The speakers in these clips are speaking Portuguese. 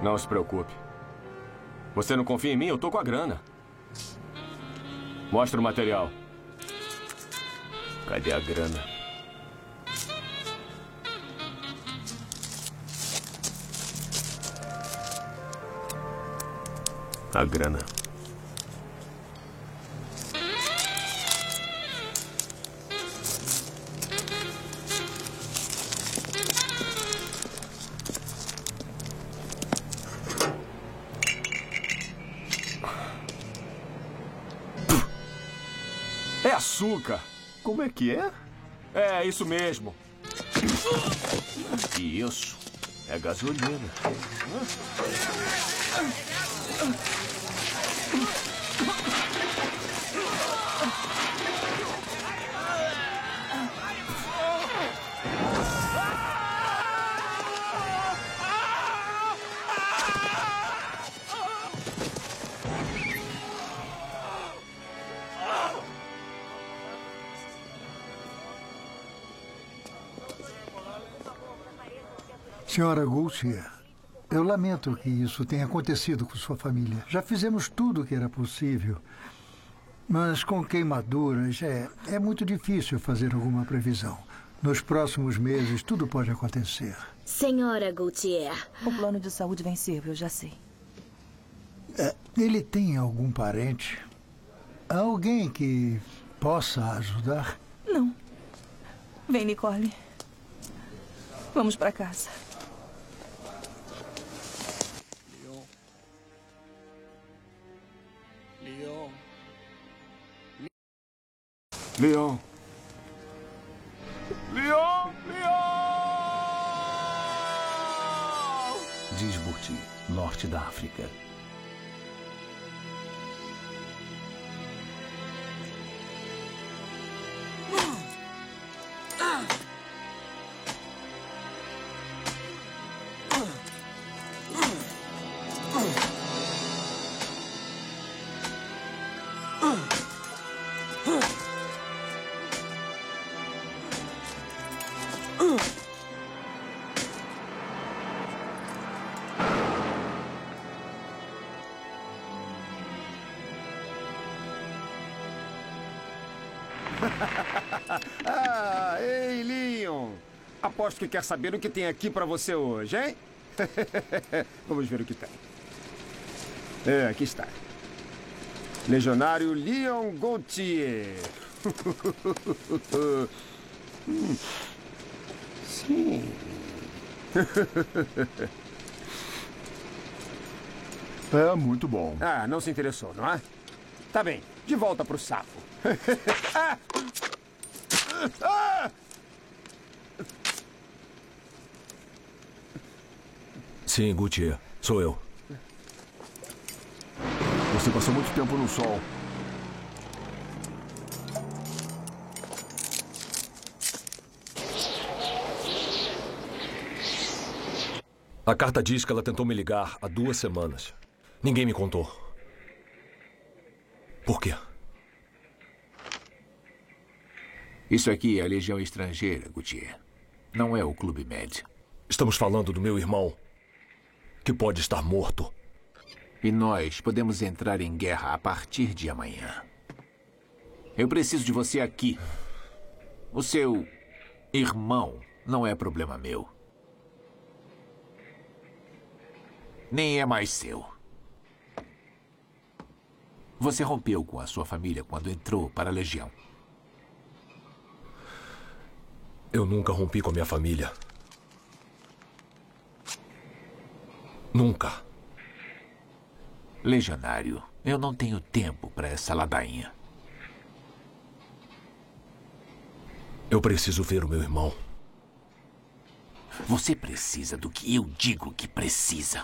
Não se preocupe. Você não confia em mim? Eu tô com a grana. Mostra o material. Cadê a grana? A grana. É açúcar. Como é que é? É, isso mesmo. E isso é gasolina. Senhora Gaultier, eu lamento que isso tenha acontecido com sua família. Já fizemos tudo o que era possível, mas com queimaduras é muito difícil fazer alguma previsão. Nos próximos meses, tudo pode acontecer. Senhora Gaultier. O plano de saúde venceu, eu já sei. Ele tem algum parente? Alguém que possa ajudar? Não. Vem, Nicole. Vamos para casa. Leon. Leon! Leon! Djibouti, norte da África. Ei, Leon. Aposto que quer saber o que tem aqui pra você hoje, hein? Vamos ver o que tem. Aqui está. Legionário Leon Gaultier. Sim. É muito bom. Ah, não se interessou, não é? Tá bem, de volta pro sapo. Sim, Gaultier, sou eu. Você passou muito tempo no sol. A carta diz que ela tentou me ligar há 2 semanas. Ninguém me contou. Por quê? Isso aqui é a Legião Estrangeira, Gaultier. Não é o Clube Med. Estamos falando do meu irmão, que pode estar morto. E nós podemos entrar em guerra a partir de amanhã. Eu preciso de você aqui. O seu irmão não é problema meu. Nem é mais seu. Você rompeu com a sua família quando entrou para a Legião. Eu nunca rompi com a minha família. Nunca. Legionário, eu não tenho tempo para essa ladainha. Eu preciso ver o meu irmão. Você precisa do que eu digo que precisa.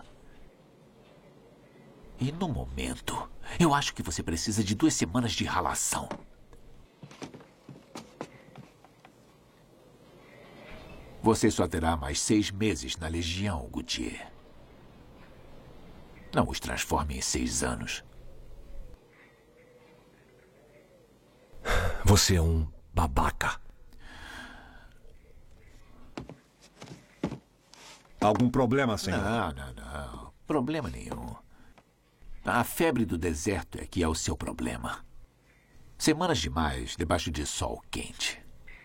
E no momento, eu acho que você precisa de 2 semanas de ralação. Você só terá mais 6 meses na Legião, Gaultier. Não os transforme em 6 anos. Você é um babaca. Algum problema, senhor? Não. Problema nenhum. A febre do deserto é que é o seu problema. Semanas demais debaixo de sol quente.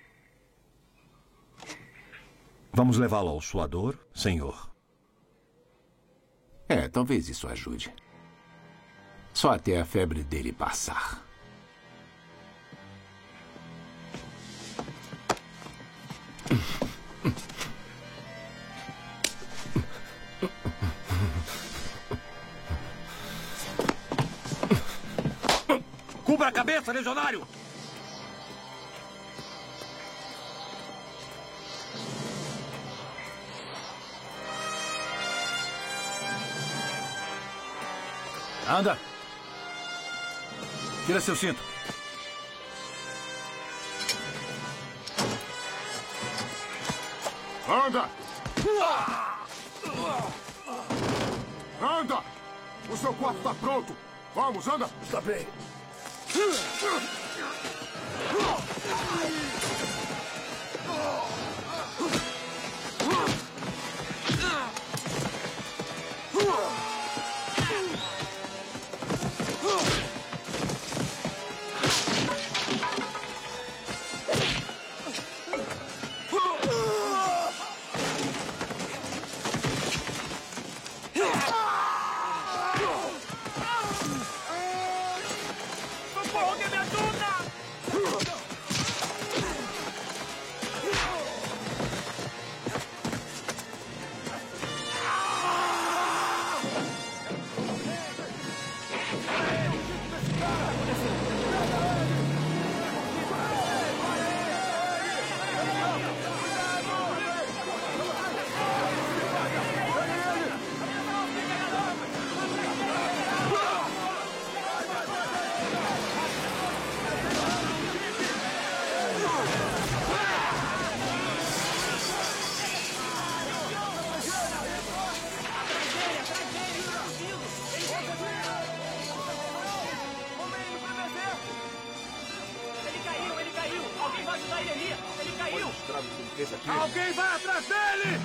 Vamos levá-lo ao suador, senhor? Talvez isso ajude. Só até a febre dele passar. Cubra a cabeça, legionário! Anda! Tira seu cinto. Anda! Anda! O seu quarto está pronto! Vamos, anda! Está bem. Alguém vai atrás dele!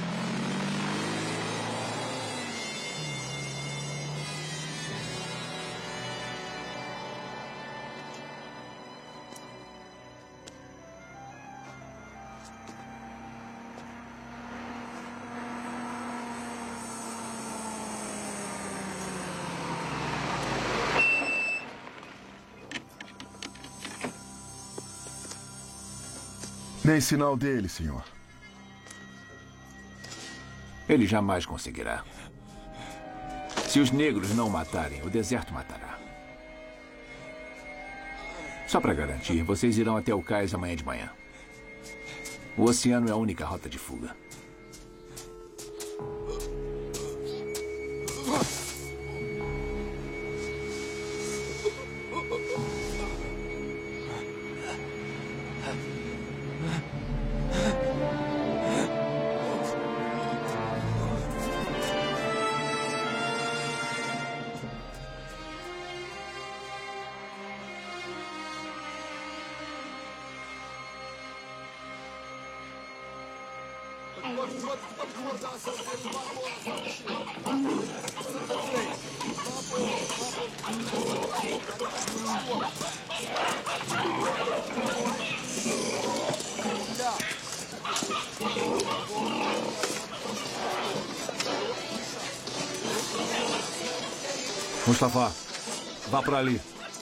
Nem sinal dele, senhor. Ele jamais conseguirá. Se os negros não matarem, o deserto matará. Só para garantir, vocês irão até o cais amanhã de manhã. O oceano é a única rota de fuga. Mustafa, vá para ali.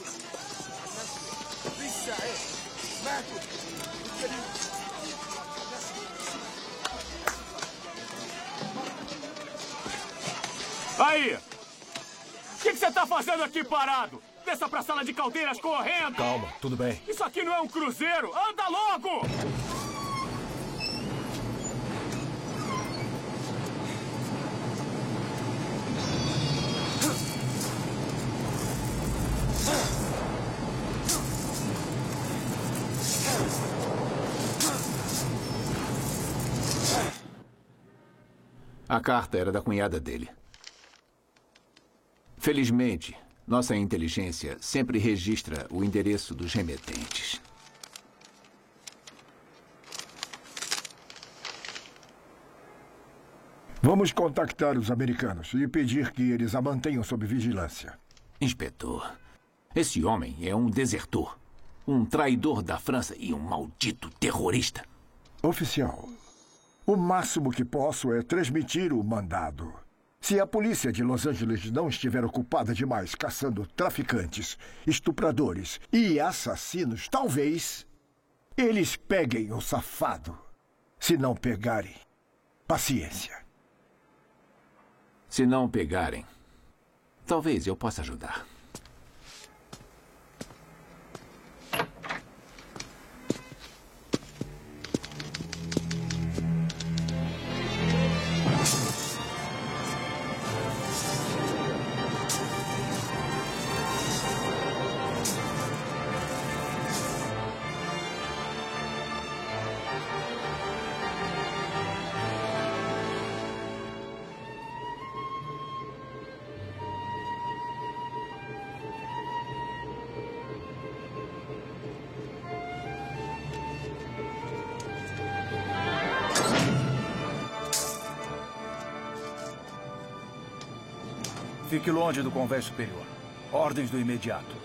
Aí! O que você está fazendo aqui parado? Desça pra sala de caldeiras correndo! Calma, tudo bem. Isso aqui não é um cruzeiro! Anda logo! A carta era da cunhada dele. Felizmente, nossa inteligência sempre registra o endereço dos remetentes. Vamos contactar os americanos e pedir que eles a mantenham sob vigilância. Inspetor, esse homem é um desertor, um traidor da França e um maldito terrorista. Oficial, o máximo que posso é transmitir o mandado. Se a polícia de Los Angeles não estiver ocupada demais caçando traficantes, estupradores e assassinos, talvez eles peguem o safado. Se não pegarem, paciência. Se não pegarem, talvez eu possa ajudar. Fique longe do convés superior. Ordens do imediato.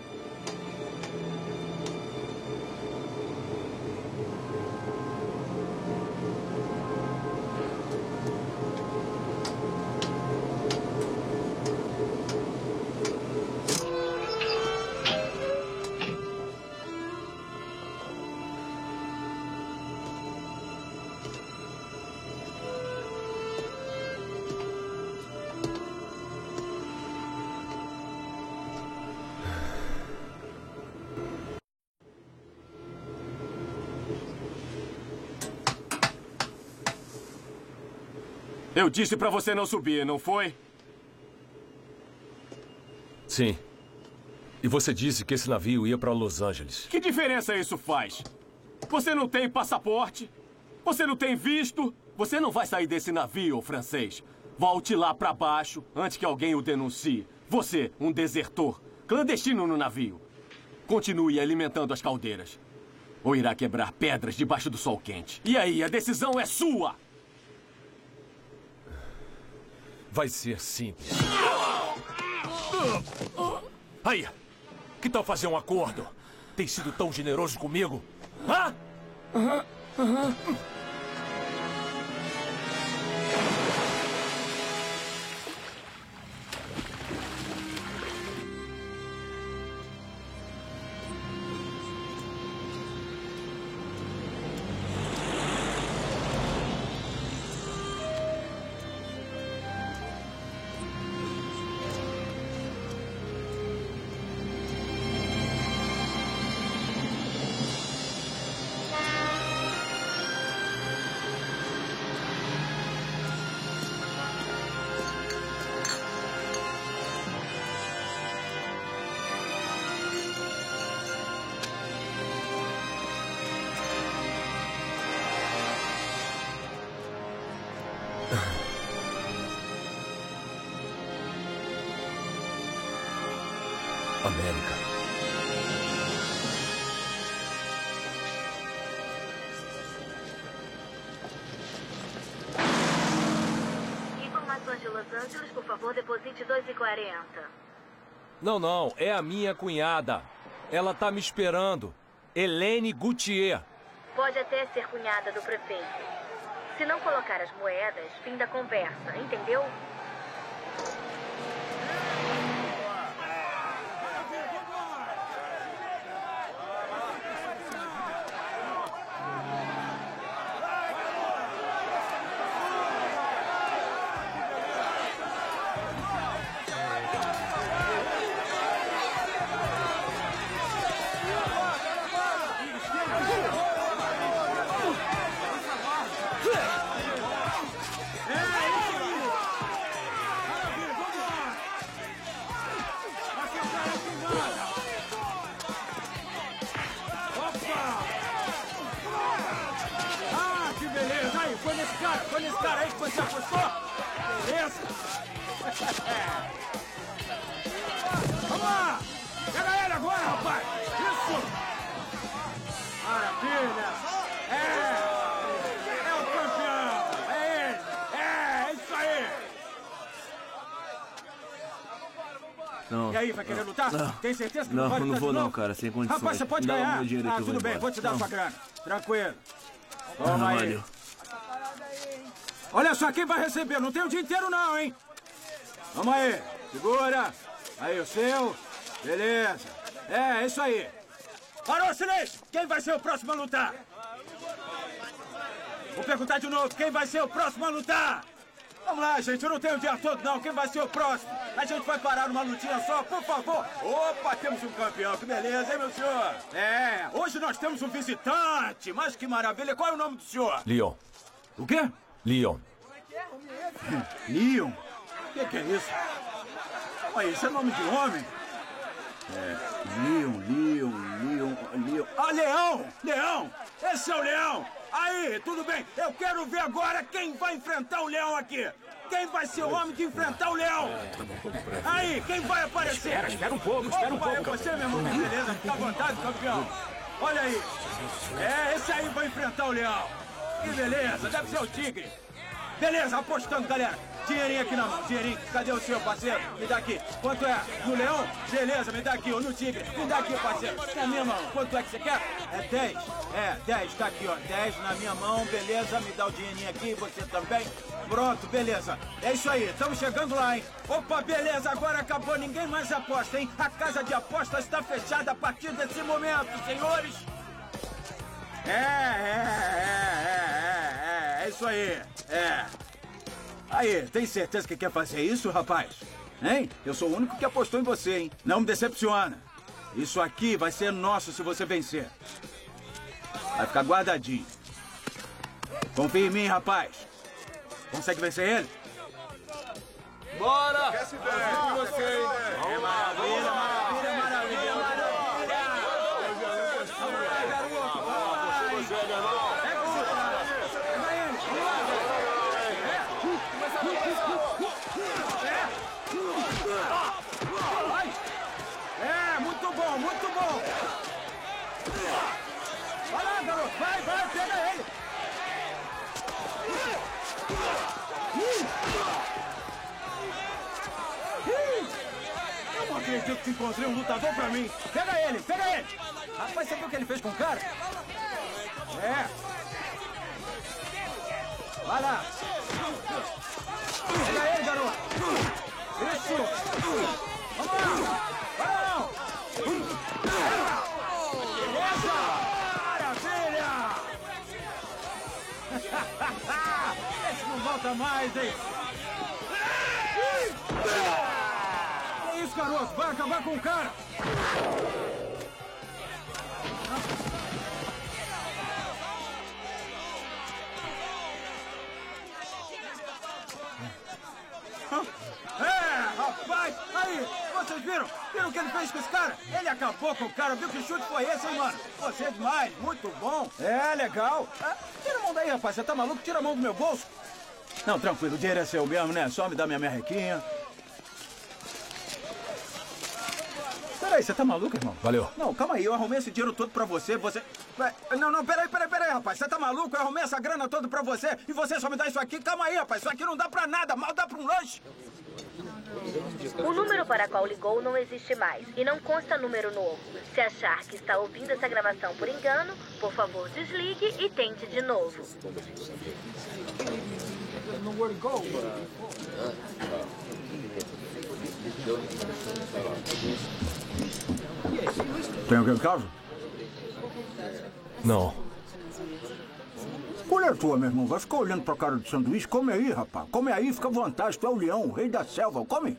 Eu disse pra você não subir, não foi? Sim. E você disse que esse navio ia para Los Angeles. Que diferença isso faz? Você não tem passaporte? Você não tem visto? Você não vai sair desse navio, francês. Volte lá pra baixo antes que alguém o denuncie. Você, um desertor, clandestino no navio. Continue alimentando as caldeiras. Ou irá quebrar pedras debaixo do sol quente. E aí, a decisão é sua! Vai ser simples. Aí, que tal fazer um acordo? Tem sido tão generoso comigo? Hã? América. Informações de Los Angeles, por favor, deposite 2,40. Não, é a minha cunhada. Ela tá me esperando. Helene Gauthier. Pode até ser cunhada do prefeito. Se não colocar as moedas, fim da conversa, entendeu? Não. E aí, vai querer lutar? Não. Tem certeza que Não, não vai lutar não vou de não, novo? cara, sem condições. Rapaz, você pode Dá o ganhar. meu dinheiro aqui, eu vou Tudo bem, embora. vou te dar Não. sua grana. Tranquilo. Não, Toma aí. valeu. Olha só, quem vai receber? Não tem o dia inteiro não, hein? Vamos aí. Segura. Aí, o seu. Beleza. É isso aí. Parou, silêncio! Quem vai ser o próximo a lutar? Vou perguntar de novo. Quem vai ser o próximo a lutar? Vamos lá, gente. Eu não tenho o dia todo, não. Quem vai ser o próximo? A gente vai parar numa lutinha só, por favor. Opa, temos um campeão. Que beleza, hein, meu senhor? É, hoje nós temos um visitante. Mas que maravilha. Qual é o nome do senhor? Leon. O quê? Leon. Leon? O que é isso? Olha, isso é nome de homem? Leon. Ah, Leão! Leão! Esse é o Leão! Aí, tudo bem. Eu quero ver agora quem vai enfrentar o Leão aqui. Quem vai ser o homem que enfrentar o Leão? Aí, quem vai aparecer? Espera um pouco, espera um pouco. É você, meu irmão. Beleza, fica à vontade, campeão. Olha aí. É, esse aí vai enfrentar o Leão. Que beleza, deve ser o Tigre. Beleza, apostando, galera. Dinheirinho aqui na mão, dinheirinho. Cadê o seu, parceiro? Me dá aqui. Quanto é? No Leão? Beleza, me dá aqui. Ou no Tigre? Me dá aqui, parceiro. Na minha mão. Quanto é que você quer? É 10? É, 10. Tá aqui, ó. 10 na minha mão. Beleza, me dá o dinheirinho aqui. Você também. Pronto, beleza. É isso aí. Estamos chegando lá, hein? Opa, beleza. Agora acabou. Ninguém mais aposta, hein? A casa de apostas está fechada a partir desse momento, senhores. É isso aí. É. Aí, tem certeza que quer fazer isso, rapaz? Hein? Eu sou o único que apostou em você, hein? Não me decepciona. Isso aqui vai ser nosso se você vencer. Vai ficar guardadinho. Confia em mim, rapaz. Consegue vencer ele? Bora! Esquece bem. É maravilha, maravilha, maravilha, maravilha. É, muito bom, muito bom. Vai lá, garoto. Vai, pega ele. Eu não acredito que encontrei um lutador pra mim. Pega ele. Rapaz, você viu o que ele fez com o cara? É. Vai lá. Pega ele, garoto. Isso. Vamos lá. Beleza. Maravilha. Esse não volta mais, hein? Que isso, garoto? Vai acabar com o cara. Rapaz! Aí, vocês viram? Viram o que ele fez com esse cara? Ele acabou com o cara. Viu que chute foi esse, hein, mano? Você é demais. Muito bom. É, legal. Tira a mão daí, rapaz. Você tá maluco? Tira a mão do meu bolso. Não, tranquilo. O dinheiro é seu mesmo, né? Só me dá minha merrequinha. Peraí, você tá maluco, irmão? Valeu. Não, calma aí. Eu arrumei esse dinheiro todo pra você. Não, peraí, rapaz. Você tá maluco? Eu arrumei essa grana toda pra você e você só me dá isso aqui. Calma aí, rapaz. Isso aqui não dá pra nada. Mal dá pra um lanche. O número para qual ligou não existe mais e não consta número novo. Se achar que está ouvindo essa gravação por engano, por favor, desligue e tente de novo. Tem alguém em casa? Não. Qual é a tua, meu irmão? Vai ficar olhando pra cara do sanduíche? Come aí, rapaz. Come aí, fica à vontade. Tu é o leão, o rei da selva. Come.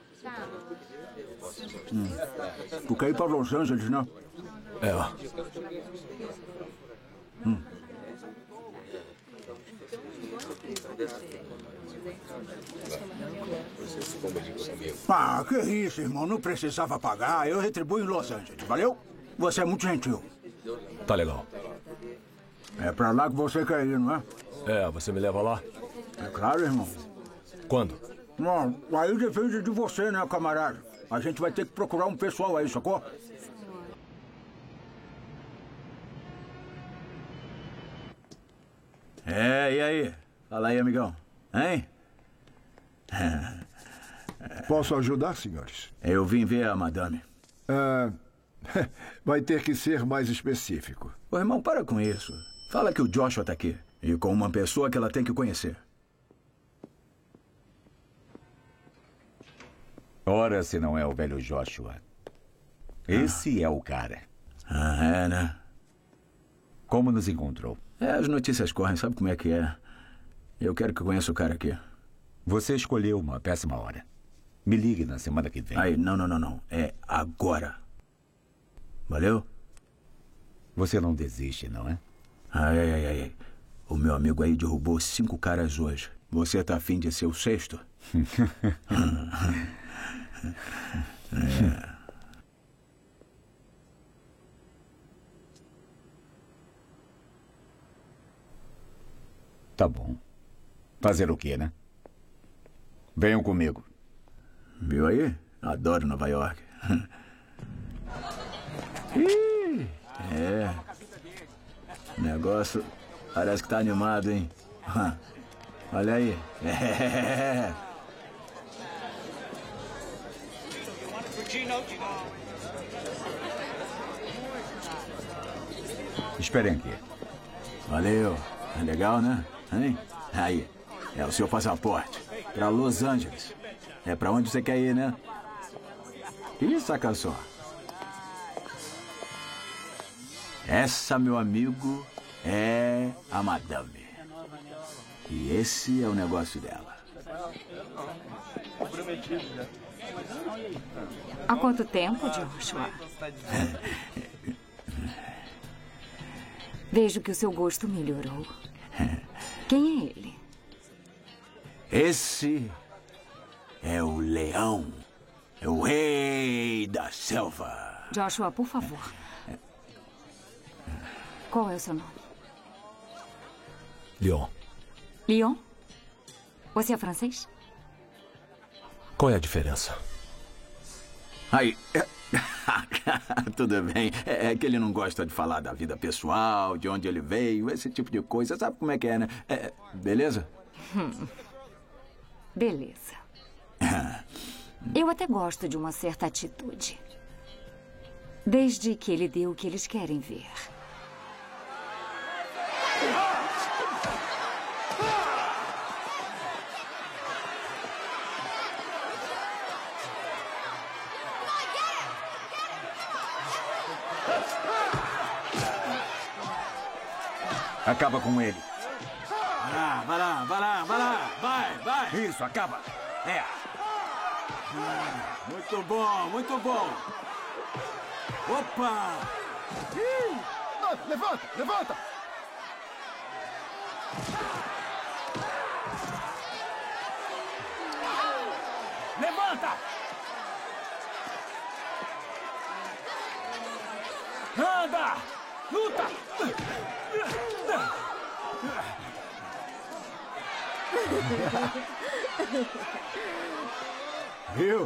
Tu quer ir pra Los Angeles, né? É. Ah, que isso, irmão. Não precisava pagar. Eu retribuo em Los Angeles. Valeu? Você é muito gentil. Tá legal. É pra lá que você quer ir, não é? É, você me leva lá? É claro, irmão. Quando? Não, aí depende de você, né, camarada? A gente vai ter que procurar um pessoal aí, sacou? E aí? Fala aí, amigão. Hein? Posso ajudar, senhores? Eu vim ver a madame. Vai ter que ser mais específico. Ô, irmão, para com isso. Fala que o Joshua tá aqui. E com uma pessoa que ela tem que conhecer. Ora, se não é o velho Joshua. Esse é o cara. É, né? Como nos encontrou? As notícias correm, sabe como é que é? Eu quero que conheça o cara aqui. Você escolheu uma péssima hora. Me ligue na semana que vem. Aí, não. É agora. Valeu? Você não desiste, não é? Ai. O meu amigo aí derrubou 5 caras hoje. Você tá afim de ser o 6º? Tá bom. Fazer o quê, né? Venham comigo. Viu aí? Adoro Nova York. O negócio parece que tá animado, hein? Olha aí. Esperem aqui. Valeu. É legal, né? Hein? Aí. É o seu passaporte. Pra Los Angeles. É pra onde você quer ir, né? Ih, saca só. Essa, meu amigo, é a madame. E esse é o negócio dela. Há quanto tempo, Joshua? Vejo que o seu gosto melhorou. Quem é ele? Esse é o leão. É o rei da selva. Joshua, por favor. Qual é o seu nome? Leon. Leon? Você é francês? Qual é a diferença? Aí. Tudo bem. É que ele não gosta de falar da vida pessoal, de onde ele veio, esse tipo de coisa. Sabe como é que é, né? Beleza? Beleza. Eu até gosto de uma certa atitude. Desde que ele dê o que eles querem ver. Acaba com ele. Vai lá. Vai. Isso, acaba. É. Muito bom. Opa! Levanta! Levanta! Anda! Luta! Viu?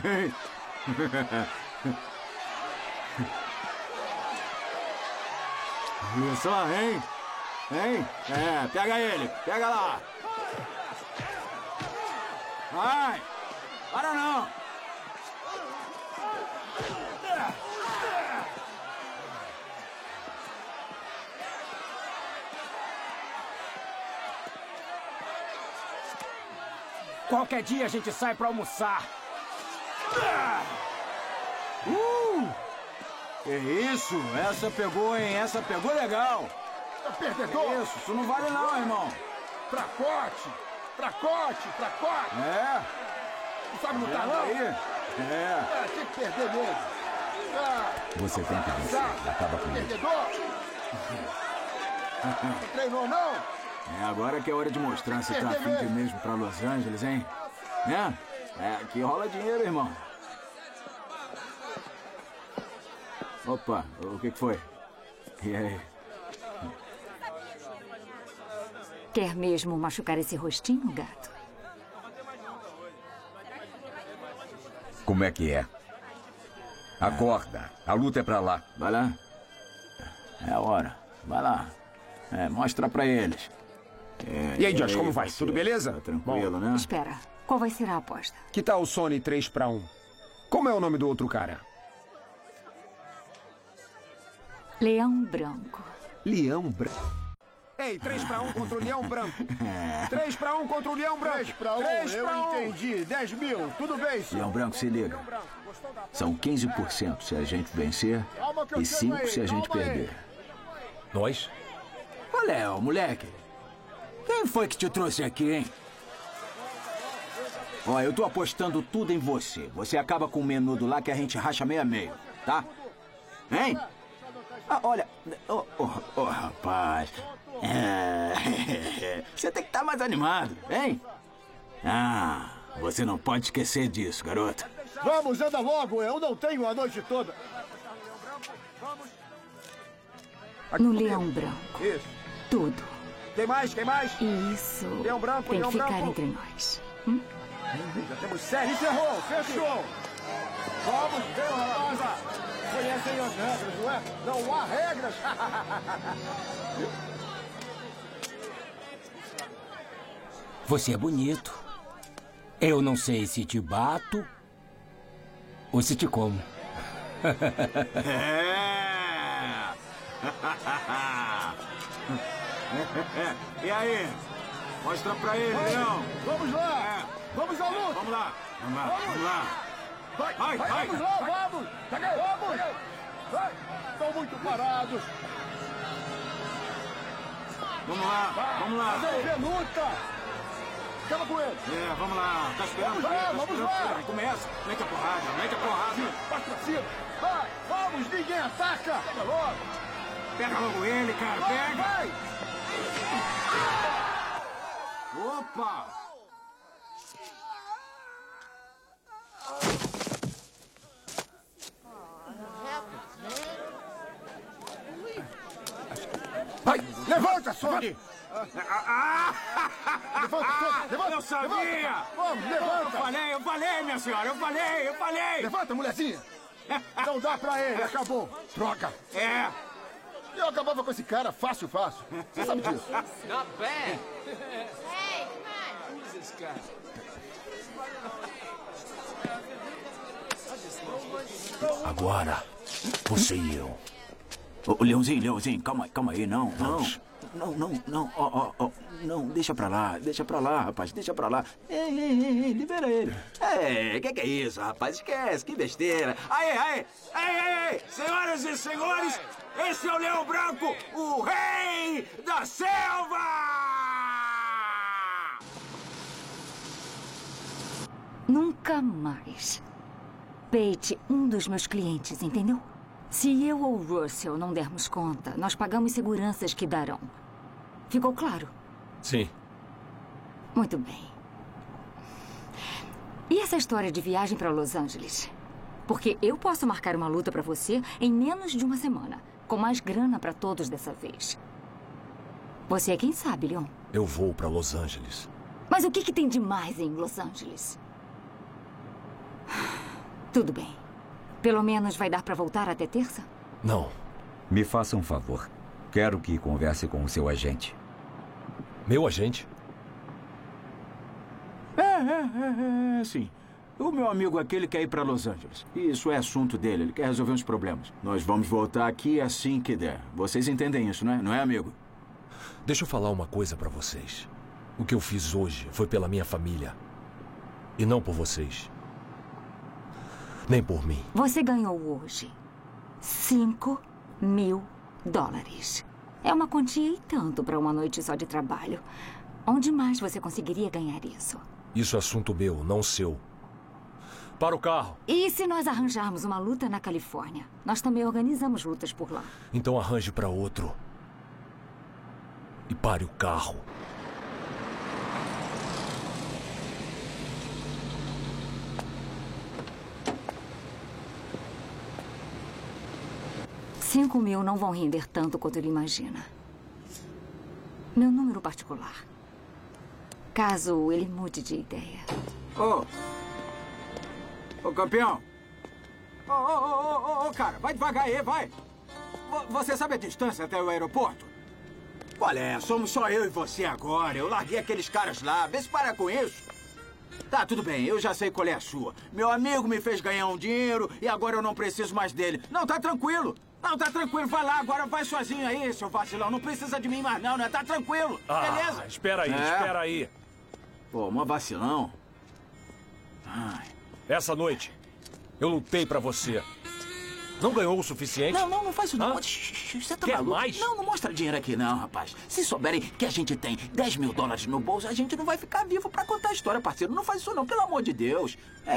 Viu só, hein? Pega ele! Pega lá! Vai! Para não! Qualquer dia a gente sai pra almoçar. Que isso? Essa pegou, hein? Essa pegou legal. Perdedor! Isso não vale não, irmão. Fracote! É. Não sabe lutar, não? Aí. Tinha que perder mesmo. Você tem que vencer. Acaba com ele. Perdedor! Não treinou, não? Agora que é hora de mostrar se tá afim de mesmo pra Los Angeles, hein? Aqui rola dinheiro, irmão. Opa, o que foi? E aí? Quer mesmo machucar esse rostinho, gato? Como é que é? Acorda. A luta é pra lá. Vai lá. É a hora. Vai lá. Mostra pra eles. E aí, Josh, como vai? Tudo beleza? Tá tranquilo, né? Espera. Qual vai ser a aposta? Que tal o Sony 3-1? Como é o nome do outro cara? Leão Branco. Leão Branco. Ei, 3-1 contra o Leão Branco. 3-1 contra o Leão Branco. 3-1, eu entendi. 10 mil, tudo bem, senhor. Leão Branco, se liga. São 15% se a gente vencer e 5% se a gente perder. Nós? Ô, Léo, moleque. Quem foi que te trouxe aqui, hein? Ó, eu tô apostando tudo em você. Você acaba com o menudo lá que a gente racha meio a meio, tá? Hein? Ah, olha... Ô, rapaz... Você tem que estar mais animado, hein? Ah, você não pode esquecer disso, garoto. Vamos, anda logo. Eu não tenho a noite toda. No Leão Branco. Isso. Tudo. Quem mais? Quem mais? Isso. Leão Branco, tem Leão que ficar Branco. entre nós. Já temos 7. Encerrou, fechou. Vamos ver, rapaz. Conhecem as regras, não é? Não há regras. Você é bonito. Eu não sei se te bato ou se te como. E aí? Mostra pra ele, Leão. Vamos lá. Vamos à luta. Vamos lá. Vamos lá. Vai. Vamos lá, vamos. Vamos. Vai. Estão muito parados. Vamos lá. Vamos ver luta. Acaba com ele. Vamos lá. Tá esperando? Vamos lá. Começa. Mete a porrada. Vai pra cima. Vai. Vamos, ninguém ataca. Pega logo. Pega logo ele, cara. Pega. Vai. Opa. Vai. Levanta, Sony. Levanta. Eu sabia! Vamos, levanta! Eu falei, minha senhora, eu falei! Levanta, mulherzinha! Não dá pra ele, acabou! Troca! Eu acabava com esse cara fácil. Você sabe disso. Not bad! Hey, come on! Who's this guy? Agora, você e eu. Ô, Leãozinho, calma aí, não. Não, deixa pra lá, rapaz, deixa pra lá. Ei, libera ele. Que é isso, rapaz, esquece, que besteira. Aí, senhoras e senhores, esse é o Leão Branco, o rei da selva! Nunca mais. Pate, um dos meus clientes, entendeu? Se eu ou Russell não dermos conta, nós pagamos seguranças que darão. Ficou claro? Sim. Muito bem. E essa história de viagem para Los Angeles? Porque eu posso marcar uma luta para você em menos de uma semana, com mais grana para todos dessa vez. Você é quem sabe, Leon. Eu vou para Los Angeles. Mas o que tem de mais em Los Angeles? Tudo bem. Pelo menos vai dar para voltar até terça? Não. Me faça um favor. Quero que converse com o seu agente. Meu agente? Sim. O meu amigo aqui, ele quer ir para Los Angeles. Isso é assunto dele, ele quer resolver uns problemas. Nós vamos voltar aqui assim que der. Vocês entendem isso, não é, amigo? Deixa eu falar uma coisa para vocês. O que eu fiz hoje foi pela minha família. E não por vocês. Nem por mim. Você ganhou hoje $5.000. É uma quantia e tanto para uma noite só de trabalho. Onde mais você conseguiria ganhar isso? Isso é assunto meu, não seu. Para o carro. E se nós arranjarmos uma luta na Califórnia? Nós também organizamos lutas por lá. Então arranje para outro. E pare o carro. $5.000 não vão render tanto quanto ele imagina. Meu número particular. Caso ele mude de ideia. Ô, campeão. Ô, cara, vai devagar aí, vai. Você sabe a distância até o aeroporto? Olha, somos só eu e você agora. Eu larguei aqueles caras lá. Vê se para com isso. Tá, tudo bem, eu já sei qual é a sua. Meu amigo me fez ganhar um dinheiro e agora eu não preciso mais dele. Não, tá tranquilo. Não, tá tranquilo. Vai lá, agora vai sozinho aí, seu vacilão. Não precisa de mim mais não, né? Tá tranquilo, beleza? Espera aí, espera aí. Pô, uma vacilão. Ai. Essa noite, eu lutei pra você. Não ganhou o suficiente? Não faz isso não. Você tá Quer maluco? mais? Não mostra dinheiro aqui não, rapaz. Se souberem que a gente tem 10 mil dólares no bolso, a gente não vai ficar vivo pra contar a história, parceiro. Não faz isso não, pelo amor de Deus.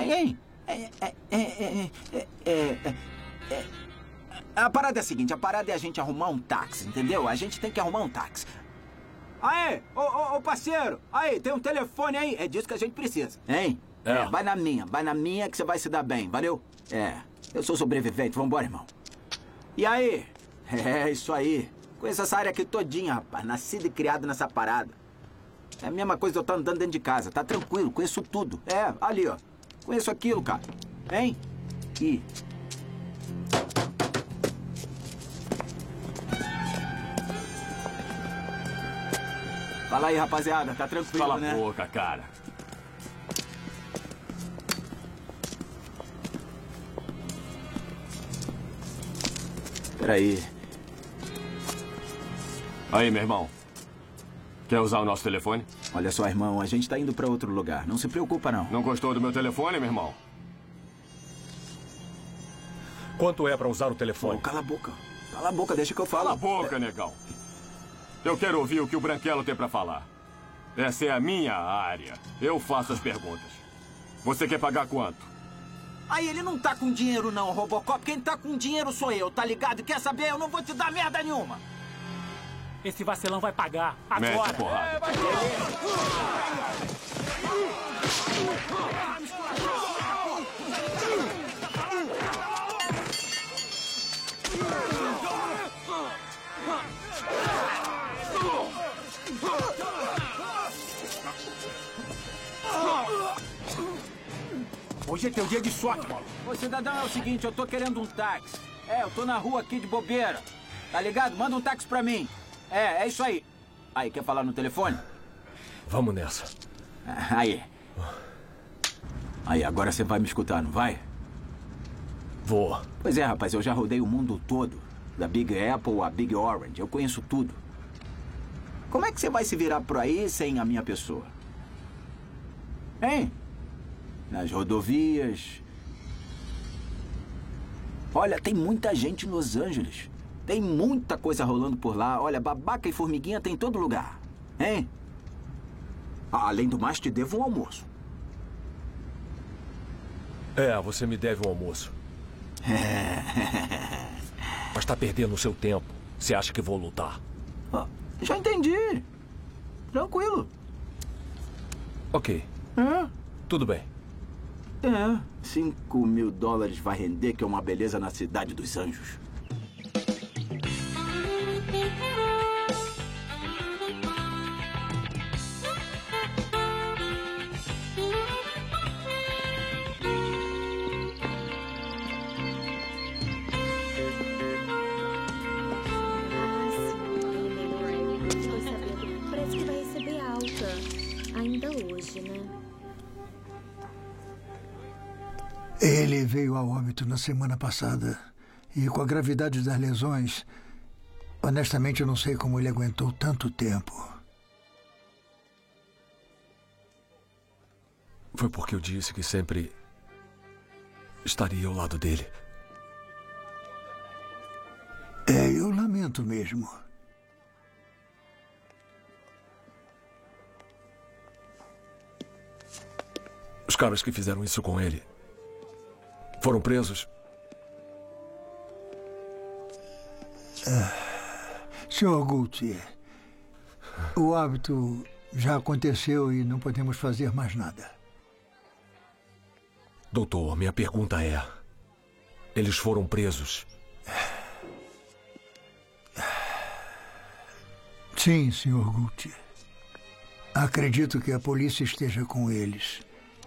A parada é a seguinte, a parada é a gente arrumar um táxi, entendeu? A gente tem que arrumar um táxi. Aê, ô parceiro, aí, tem um telefone aí, é disso que a gente precisa, hein? Vai na minha que você vai se dar bem, valeu? Eu sou sobrevivente, vambora, irmão. E aí? É, isso aí. Conheço essa área aqui todinha, rapaz, nascido e criado nessa parada. É a mesma coisa que eu tô andando dentro de casa, tá tranquilo, conheço tudo. Ali, ó, conheço aquilo, cara, hein? Ih. Fala aí, rapaziada, tá tranquilo, Cala né? a boca, cara. Peraí. Aí, meu irmão. Quer usar o nosso telefone? Olha só, irmão, a gente tá indo pra outro lugar. Não se preocupa, não. Não gostou do meu telefone, meu irmão? Quanto é pra usar o telefone? Oh, cala a boca. Cala a boca, deixa que eu falo. Cala a boca, negão. Eu quero ouvir o que o Branquelo tem pra falar. Essa é a minha área. Eu faço as perguntas. Você quer pagar quanto? Aí ele não tá com dinheiro não, Robocop. Quem tá com dinheiro sou eu, tá ligado? Quer saber? Eu não vou te dar merda nenhuma. Esse vacilão vai pagar. Mete Agora. a porrada. Hoje é teu dia de sorte, mano. Ô, cidadão, é o seguinte, eu tô querendo um táxi. Eu tô na rua aqui de bobeira. Tá ligado? Manda um táxi pra mim. É isso aí. Aí, quer falar no telefone? Vamos nessa. Aí. Aí, agora você vai me escutar, não vai? Vou. Pois é, rapaz, eu já rodei o mundo todo. Da Big Apple a Big Orange. Eu conheço tudo. Como é que você vai se virar por aí sem a minha pessoa? Hein? Nas rodovias. Olha, tem muita gente em Los Angeles. Tem muita coisa rolando por lá. Olha, babaca e formiguinha tem em todo lugar. Hein? Além do mais, te devo um almoço. Você me deve um almoço. Mas tá perdendo o seu tempo. Você acha que vou lutar? Já entendi. Tranquilo. Ok. Tudo bem. 5 mil dólares vai render, que é uma beleza na Cidade dos Anjos. Parece que vai receber alta. Ainda hoje, né? Ele veio a óbito na semana passada. E com a gravidade das lesões, honestamente eu não sei como ele aguentou tanto tempo. Foi porque eu disse que sempre estaria ao lado dele. Eu lamento mesmo. Os caras que fizeram isso com ele foram presos? Sr. Gaultier, o óbito já aconteceu e não podemos fazer mais nada. Doutor, minha pergunta é... Eles foram presos? Sim, Sr. Gaultier. Acredito que a polícia esteja com eles.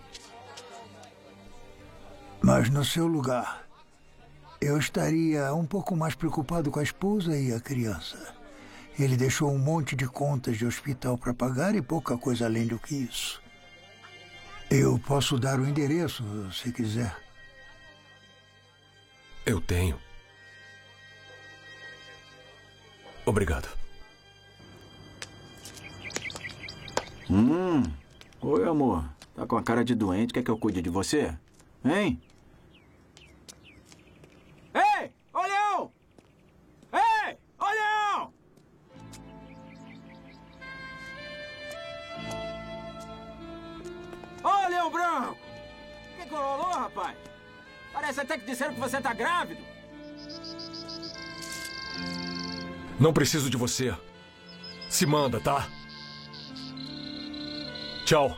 Mas no seu lugar, eu estaria um pouco mais preocupado com a esposa e a criança. Ele deixou um monte de contas de hospital para pagar e pouca coisa além do que isso. Eu posso dar o endereço, se quiser. Eu tenho. Obrigado. Oi, amor. Tá com a cara de doente. Quer que eu cuide de você? Hein? Ei! Ô, Leão! Ei! Ô, Leão! Ô, Leão Branco! O que rolou, rapaz? Parece até que disseram que você tá grávido. Não preciso de você. Se manda, tá? Tchau.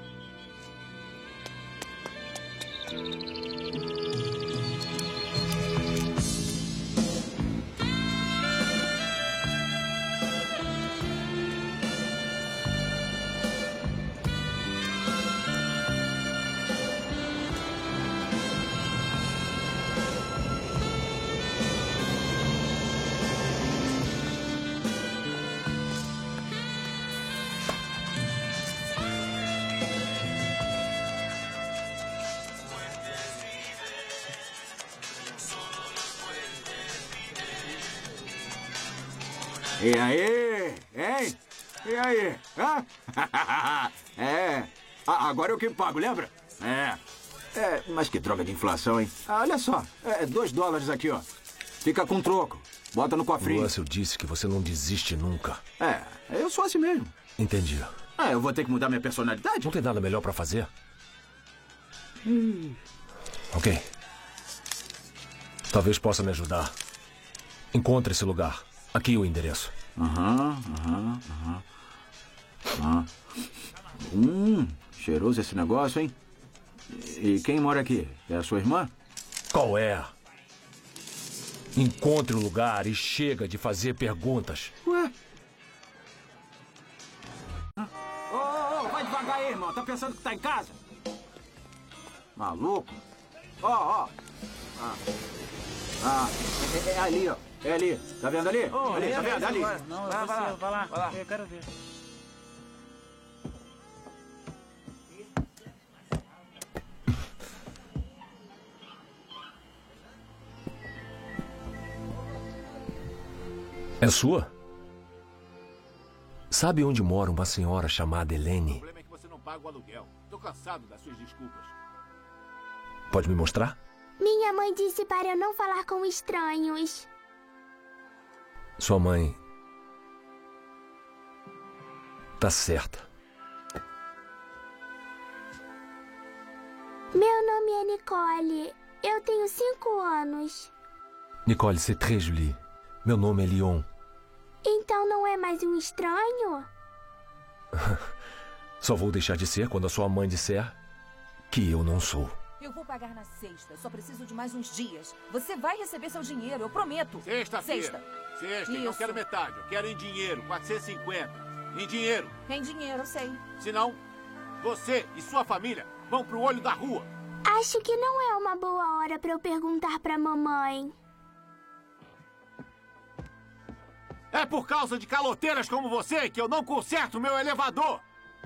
E aí? Hein? E aí? Hã? É. Agora eu que pago, lembra? Mas que droga de inflação, hein? Olha só. $2 aqui, ó. Fica com troco. Bota no cofrinho. Russell disse que você não desiste nunca. Eu sou assim mesmo. Entendi. Eu vou ter que mudar minha personalidade? Não tem nada melhor pra fazer? Ok. Talvez possa me ajudar. Encontre esse lugar. Aqui o endereço. Cheiroso esse negócio, hein? E quem mora aqui? É a sua irmã? Qual é? Encontre o lugar e chega de fazer perguntas. Ué? Vai devagar aí, irmão. Tá pensando que tá em casa? Maluco? É ali, ó. É ali. Tá vendo ali? Ali, tá vendo? Ali. Não, vai lá. Eu quero ver. É sua? Sabe onde mora uma senhora chamada Helene? O problema é que você não paga o aluguel. Tô cansado das suas desculpas. Pode me mostrar? Minha mãe disse para eu não falar com estranhos. Sua mãe tá certa. Meu nome é Nicole. Eu tenho 5 anos. Nicole, c'est très jolie. Meu nome é Leon. Então não é mais um estranho? Só vou deixar de ser quando a sua mãe disser que eu não sou. Eu vou pagar na sexta. Só preciso de mais uns dias. Você vai receber seu dinheiro, eu prometo. Sexta-feira. Sexta, e não quero metade. Eu quero em dinheiro. 450. Em dinheiro. Em dinheiro, eu sei. Senão, você e sua família vão pro olho da rua. Acho que não é uma boa hora para eu perguntar pra mamãe. É por causa de caloteiras como você que eu não conserto meu elevador.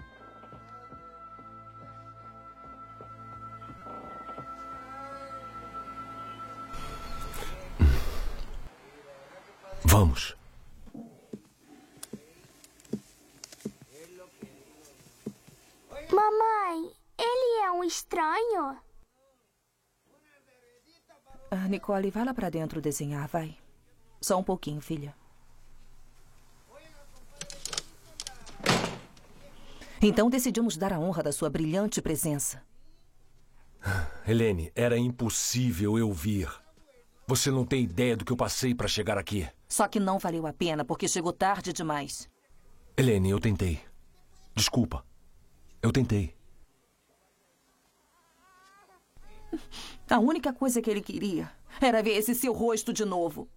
Vamos. Mamãe, ele é um estranho? Nicole, vai lá pra dentro desenhar, vai. Só um pouquinho, filha. Então decidimos dar a honra da sua brilhante presença. Helene, era impossível eu vir. Você não tem ideia do que eu passei para chegar aqui. Só que não valeu a pena, porque chegou tarde demais. Helene, eu tentei. Desculpa. Eu tentei. A única coisa que ele queria era ver esse seu rosto de novo.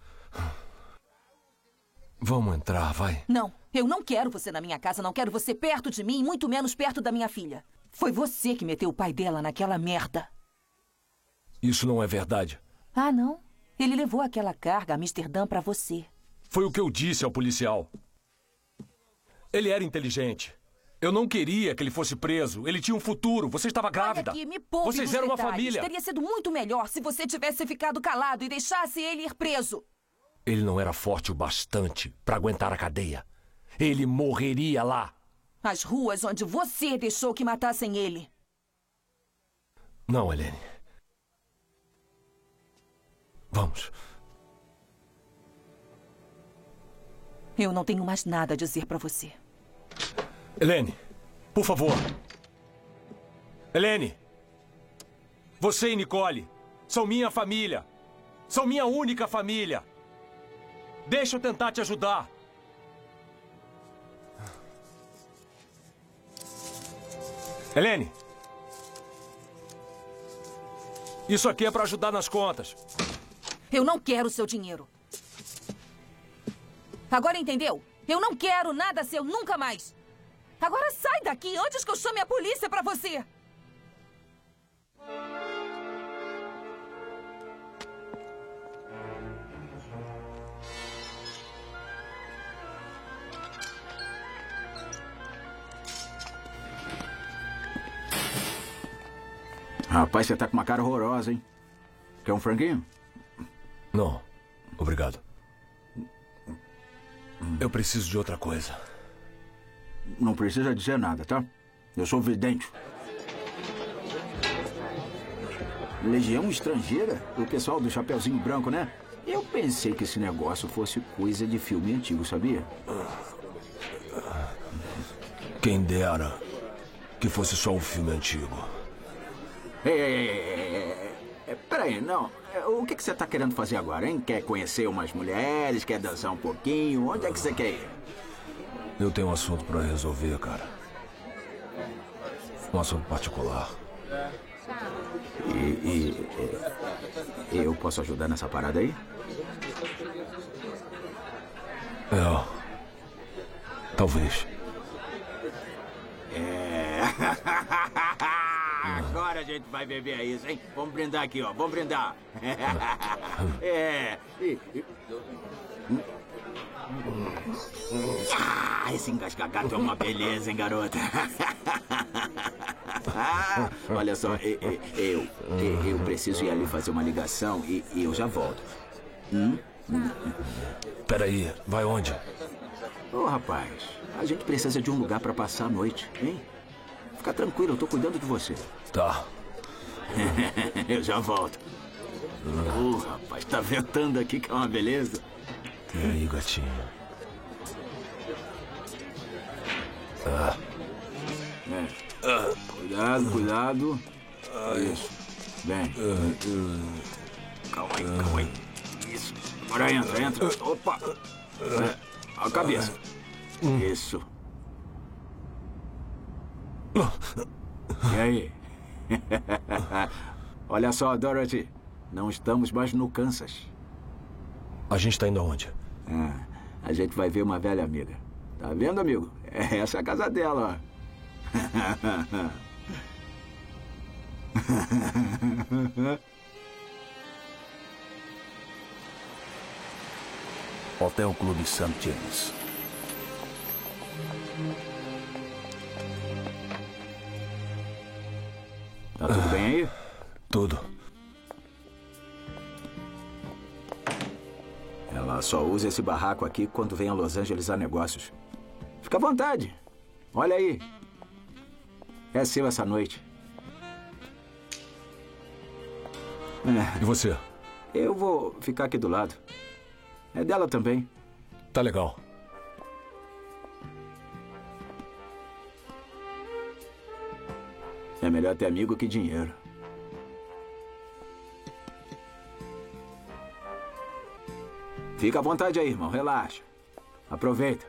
Vamos entrar, vai. Não, eu não quero você na minha casa, não quero você perto de mim, muito menos perto da minha filha. Foi você que meteu o pai dela naquela merda. Isso não é verdade. Ah, não? Ele levou aquela carga a Amsterdã pra você. Foi o que eu disse ao policial. Ele era inteligente. Eu não queria que ele fosse preso. Ele tinha um futuro. Você estava grávida. Olha aqui, me poupe Vocês dos eram uma detalhes. família. Teria sido muito melhor se você tivesse ficado calado e deixasse ele ir preso. Ele não era forte o bastante para aguentar a cadeia. Ele morreria lá. As ruas onde você deixou que matassem ele. Não, Helene. Vamos. Eu não tenho mais nada a dizer para você. Helene, por favor. Helene. Você e Nicole são minha família. São minha única família. Deixa eu tentar te ajudar. Helene. Isso aqui é para ajudar nas contas. Eu não quero seu dinheiro. Agora entendeu? Eu não quero nada seu nunca mais. Agora sai daqui antes que eu chame a polícia para você. Rapaz, você tá com uma cara horrorosa, hein? Quer um franguinho? Não, obrigado. Eu preciso de outra coisa. Não precisa dizer nada, tá? Eu sou vidente. Legião estrangeira? O pessoal do Chapeuzinho Branco, né? Eu pensei que esse negócio fosse coisa de filme antigo, sabia? Quem dera que fosse só um filme antigo. Peraí, não. O que você tá querendo fazer agora, hein? Quer conhecer umas mulheres? Quer dançar um pouquinho? Onde é que você quer ir? Eu tenho um assunto pra resolver, cara. Um assunto particular. Eu posso ajudar nessa parada aí? Talvez. Agora a gente vai beber isso, hein? Vamos brindar aqui, ó. Vamos brindar. Esse engasgagato é uma beleza, hein, garota? Olha só, eu preciso ir ali fazer uma ligação e eu já volto. Peraí, vai onde? Rapaz, a gente precisa de um lugar pra passar a noite, hein? Fica tranquilo, eu tô cuidando de você. Tá. Eu já volto. Rapaz, tá ventando aqui que é uma beleza. E aí, gatinho? Cuidado. Isso. Bem. Calma aí. Isso. Agora entra. Opa. A cabeça. Isso. E aí? Olha só, Dorothy. Não estamos mais no Kansas. A gente tá indo aonde? A gente vai ver uma velha amiga. Tá vendo, amigo? Essa é a casa dela, ó. Hotel Clube St. James. Tá tudo bem aí? Tudo. Ela só usa esse barraco aqui quando vem a Los Angeles a negócios. Fica à vontade. Olha aí. É seu essa noite. E você? Eu vou ficar aqui do lado. É dela também. Tá legal. É melhor ter amigo que dinheiro. Fica à vontade aí, irmão. Relaxa. Aproveita.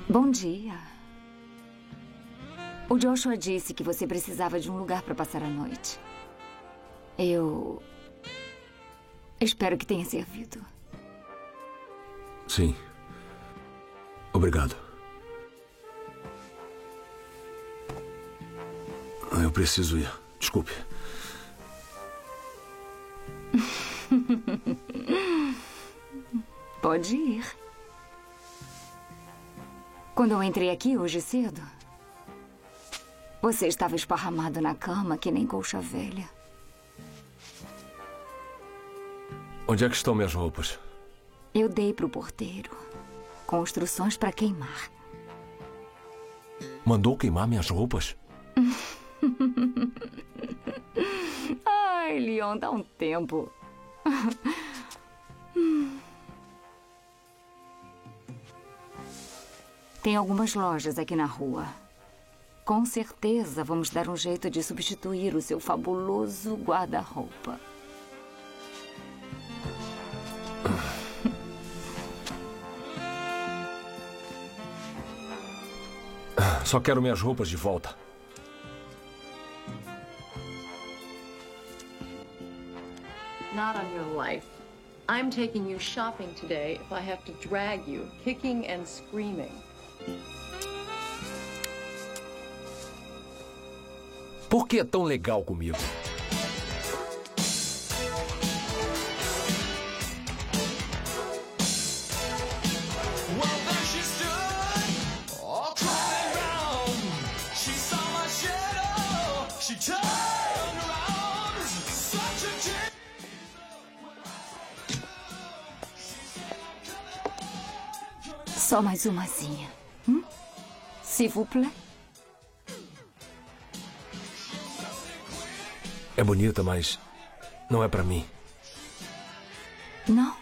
Bom dia. O Joshua disse que você precisava de um lugar para passar a noite. Eu espero que tenha servido. Sim. Obrigado. Eu preciso ir. Desculpe. Pode ir. Quando eu entrei aqui hoje cedo, você estava esparramado na cama que nem colcha velha. Onde é que estão minhas roupas? Eu dei para o porteiro, com instruções para queimar. Mandou queimar minhas roupas? Ai, Leon, dá um tempo. Tem algumas lojas aqui na rua. Com certeza vamos dar um jeito de substituir o seu fabuloso guarda-roupa. Só quero minhas roupas de volta. Not on your life. I'm taking you shopping today if I have to drag you, kicking and screaming. Por que é tão legal comigo? Só mais umazinha. S'il vous plaît. É bonita, mas não é pra mim. Não?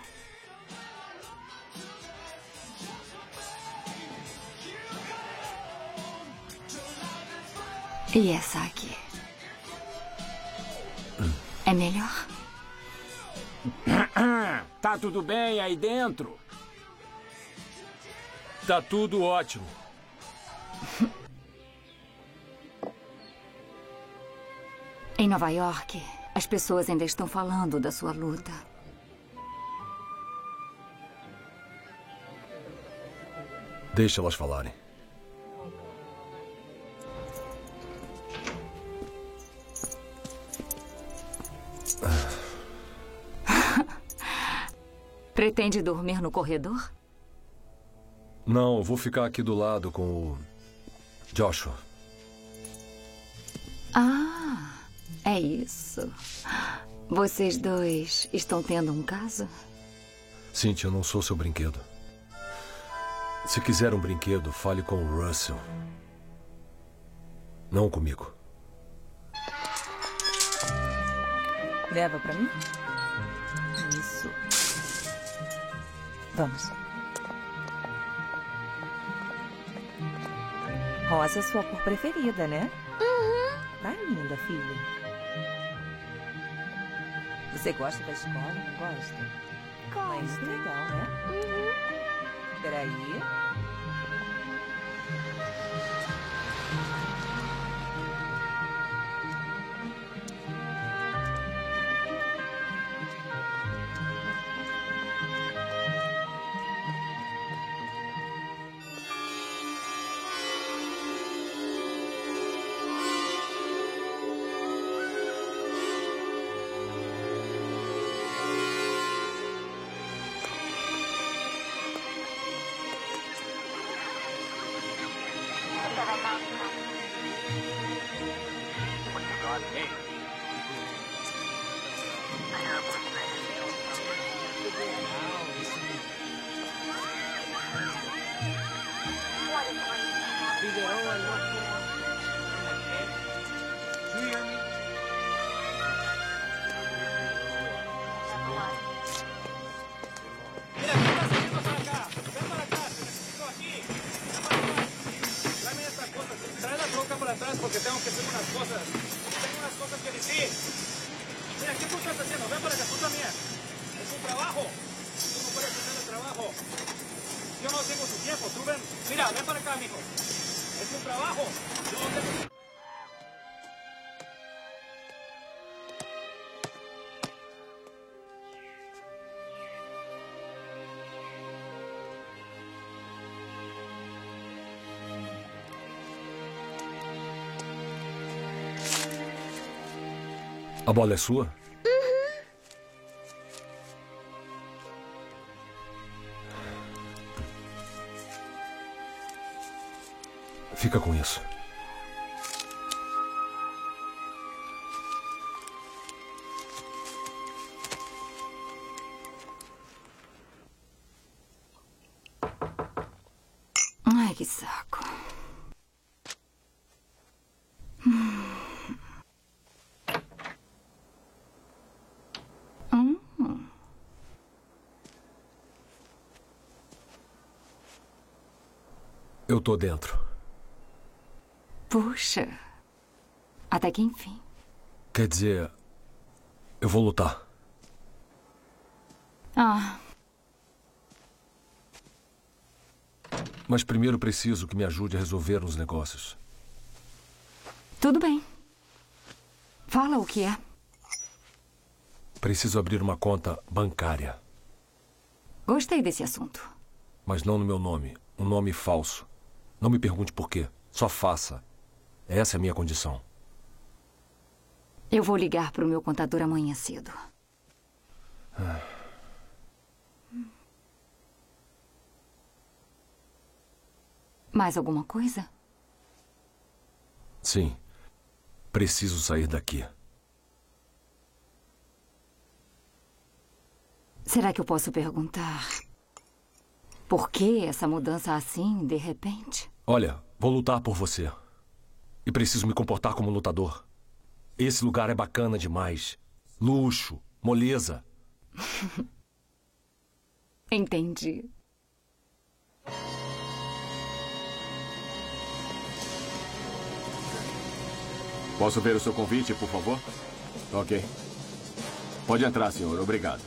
E essa aqui? É melhor? Tá tudo bem aí dentro? Tá tudo ótimo. Em Nova York, as pessoas ainda estão falando da sua luta. Deixa elas falarem. Pretende dormir no corredor? Não, eu vou ficar aqui do lado com o Joshua. Ah, é isso. Vocês dois estão tendo um caso? Cynthia, eu não sou seu brinquedo. Se quiser um brinquedo, fale com o Russell. Não comigo. Leva pra mim? Isso. Vamos. Rosa é sua cor preferida, né? Uhum. Tá linda, filha. Você gosta da escola, não gosta? Gosto. É muito legal, né? Uhum. Peraí. Porque tengo que hacer unas cosas. Tengo unas cosas que decir. Mira, ¿qué tú estás haciendo? Ven para acá, tú también. Es un trabajo. Tú no puedes hacer el trabajo. Yo no tengo tu tiempo. Tú ven. Mira, ven para acá. ahora, mijo. Es un trabajo. A bola é sua? Fica com isso. Ai, que saco. Eu tô dentro. Puxa. Até que enfim. Quer dizer, eu vou lutar. Ah. Mas primeiro preciso que me ajude a resolver uns negócios. Tudo bem. Fala o que é. Preciso abrir uma conta bancária. Gostei desse assunto. Mas não no meu nome. Um nome falso. Não me pergunte por quê. Só faça. Essa é a minha condição. Eu vou ligar para o meu contador amanhã cedo. Mais alguma coisa? Sim. Preciso sair daqui. Será que eu posso perguntar por que essa mudança assim, de repente? Olha, vou lutar por você. E preciso me comportar como lutador. Esse lugar é bacana demais. Luxo, moleza. Entendi. Posso ver o seu convite, por favor? Ok. Pode entrar, senhor. Obrigado.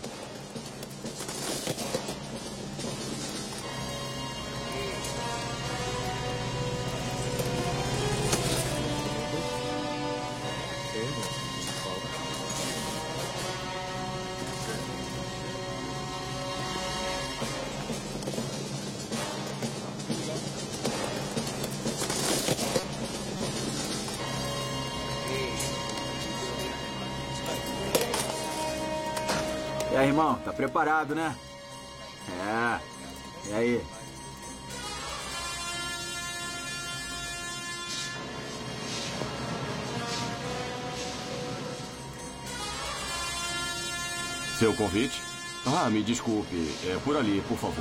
E aí, irmão? Tá preparado, né? E aí? Seu convite? Ah, me desculpe. É por ali, por favor.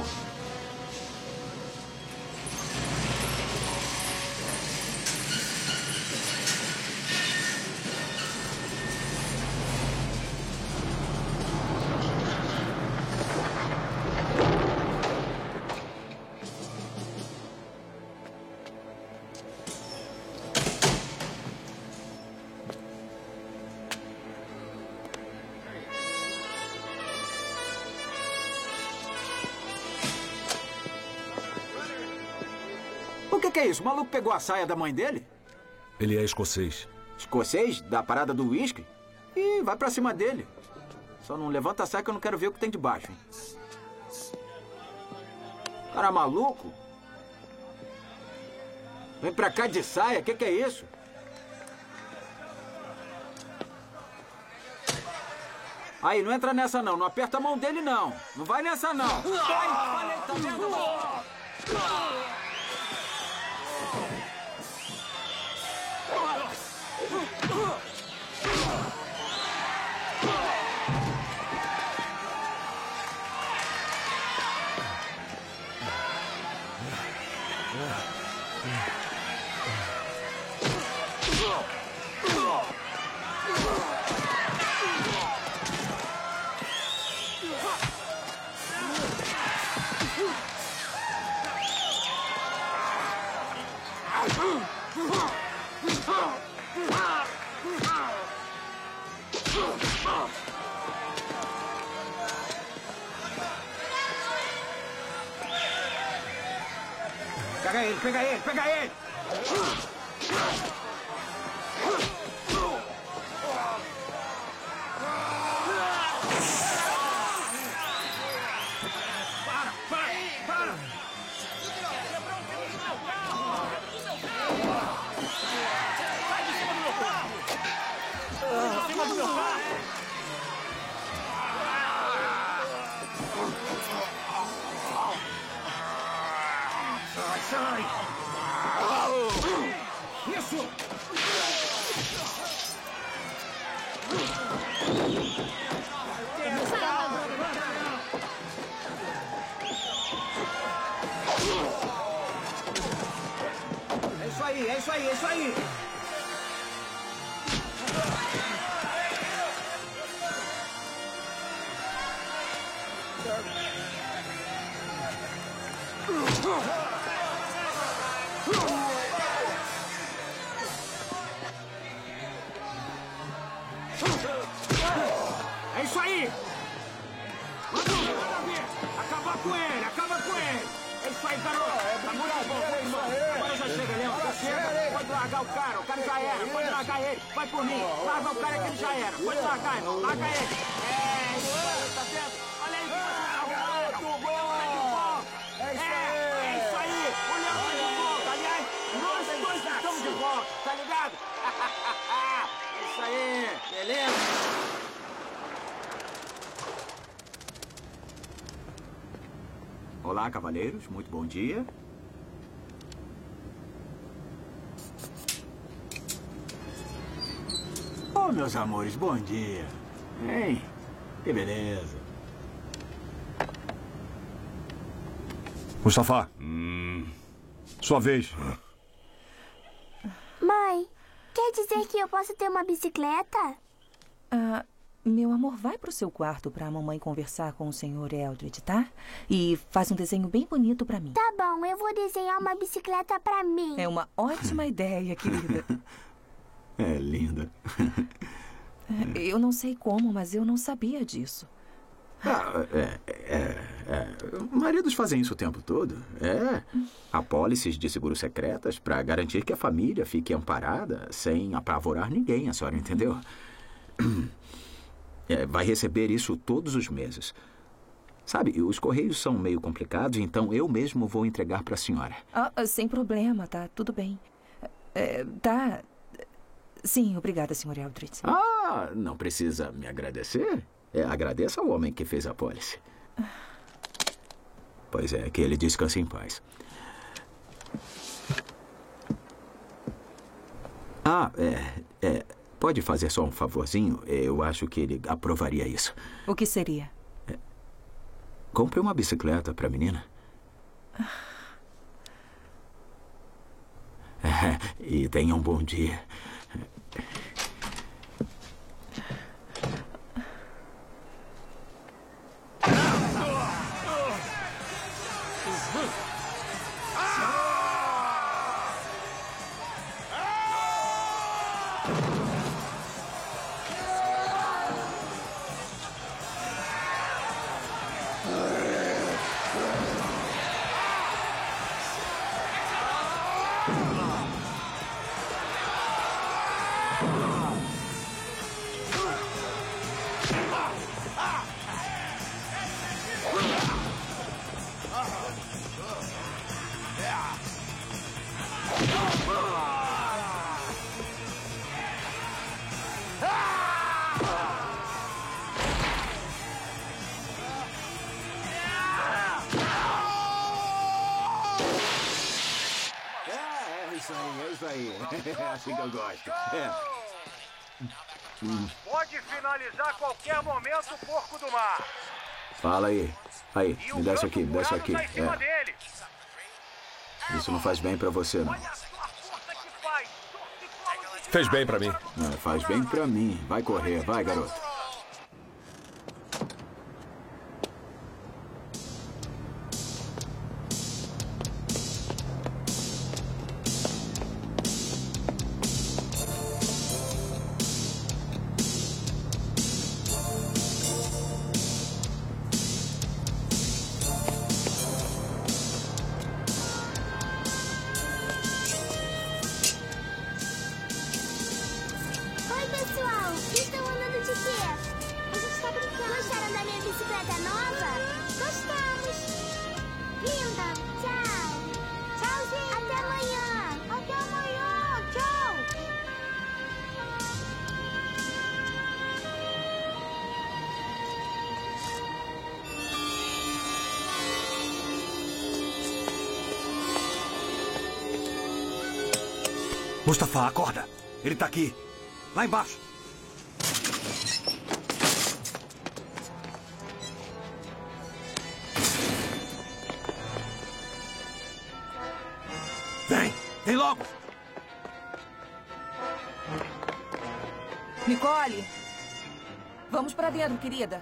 O que é isso? O maluco pegou a saia da mãe dele? Ele é escocês. Escocês? Da parada do uísque? Ih, vai pra cima dele. Só não levanta a saia que eu não quero ver o que tem debaixo, hein? Cara maluco? Vem pra cá de saia? O que é isso? Aí, não entra nessa não. Não aperta a mão dele, não. Não vai nessa, não. Vai, tá vendo? Pega ele, pega ele, pega ele! Sai! Isso! É isso aí, é isso aí, é isso aí! É isso aí! Acabar com ele, acaba com ele! É isso aí, garoto! Tá muito bom, muito bom! Agora já chega, Leão, já chega! Pode largar o cara já era! Pode largar ele! Vai por mim! Larga o cara que ele já era! Pode largar, irmão! Larga ele! É isso aí, tá vendo? Olha aí, é isso aí! O Leão tá de volta! Aliás, nós dois estamos de volta, tá ligado? É isso aí! Beleza? Olá, cavaleiros. Muito bom dia. Oh, meus amores, bom dia. Hein? Que beleza. Mustafa. Sua vez. Mãe, quer dizer que eu posso ter uma bicicleta? Meu amor, vai pro seu quarto pra mamãe conversar com o Sr. Eldred, tá? E faz um desenho bem bonito pra mim. Tá bom, eu vou desenhar uma bicicleta pra mim. É uma ótima ideia, querida. É linda. Eu não sei como, mas eu não sabia disso. Maridos fazem isso o tempo todo. Apólices de seguro secretas para garantir que a família fique amparada sem apavorar ninguém, a senhora entendeu? Vai receber isso todos os meses. Sabe, os correios são meio complicados, então eu mesmo vou entregar para a senhora. Sem problema, tá? Tudo bem. Tá. Sim, obrigada, Sr. Eldred. Não precisa me agradecer. Agradeça ao homem que fez a apólice. Pois é, que ele descanse em paz. Pode fazer só um favorzinho? Eu acho que ele aprovaria isso. O que seria? Compre uma bicicleta para a menina. E tenha um bom dia. É assim que eu gosto. Pode finalizar a qualquer momento o porco do mar. Fala aí. Aí, me dá isso aqui, me dá isso aqui. Isso não faz bem pra você, não. Fez bem pra mim. Faz bem pra mim. Vai correr, vai, garoto. Mustafa, acorda. Ele tá aqui. Lá embaixo. Vem logo! Nicole! Vamos pra dentro, querida.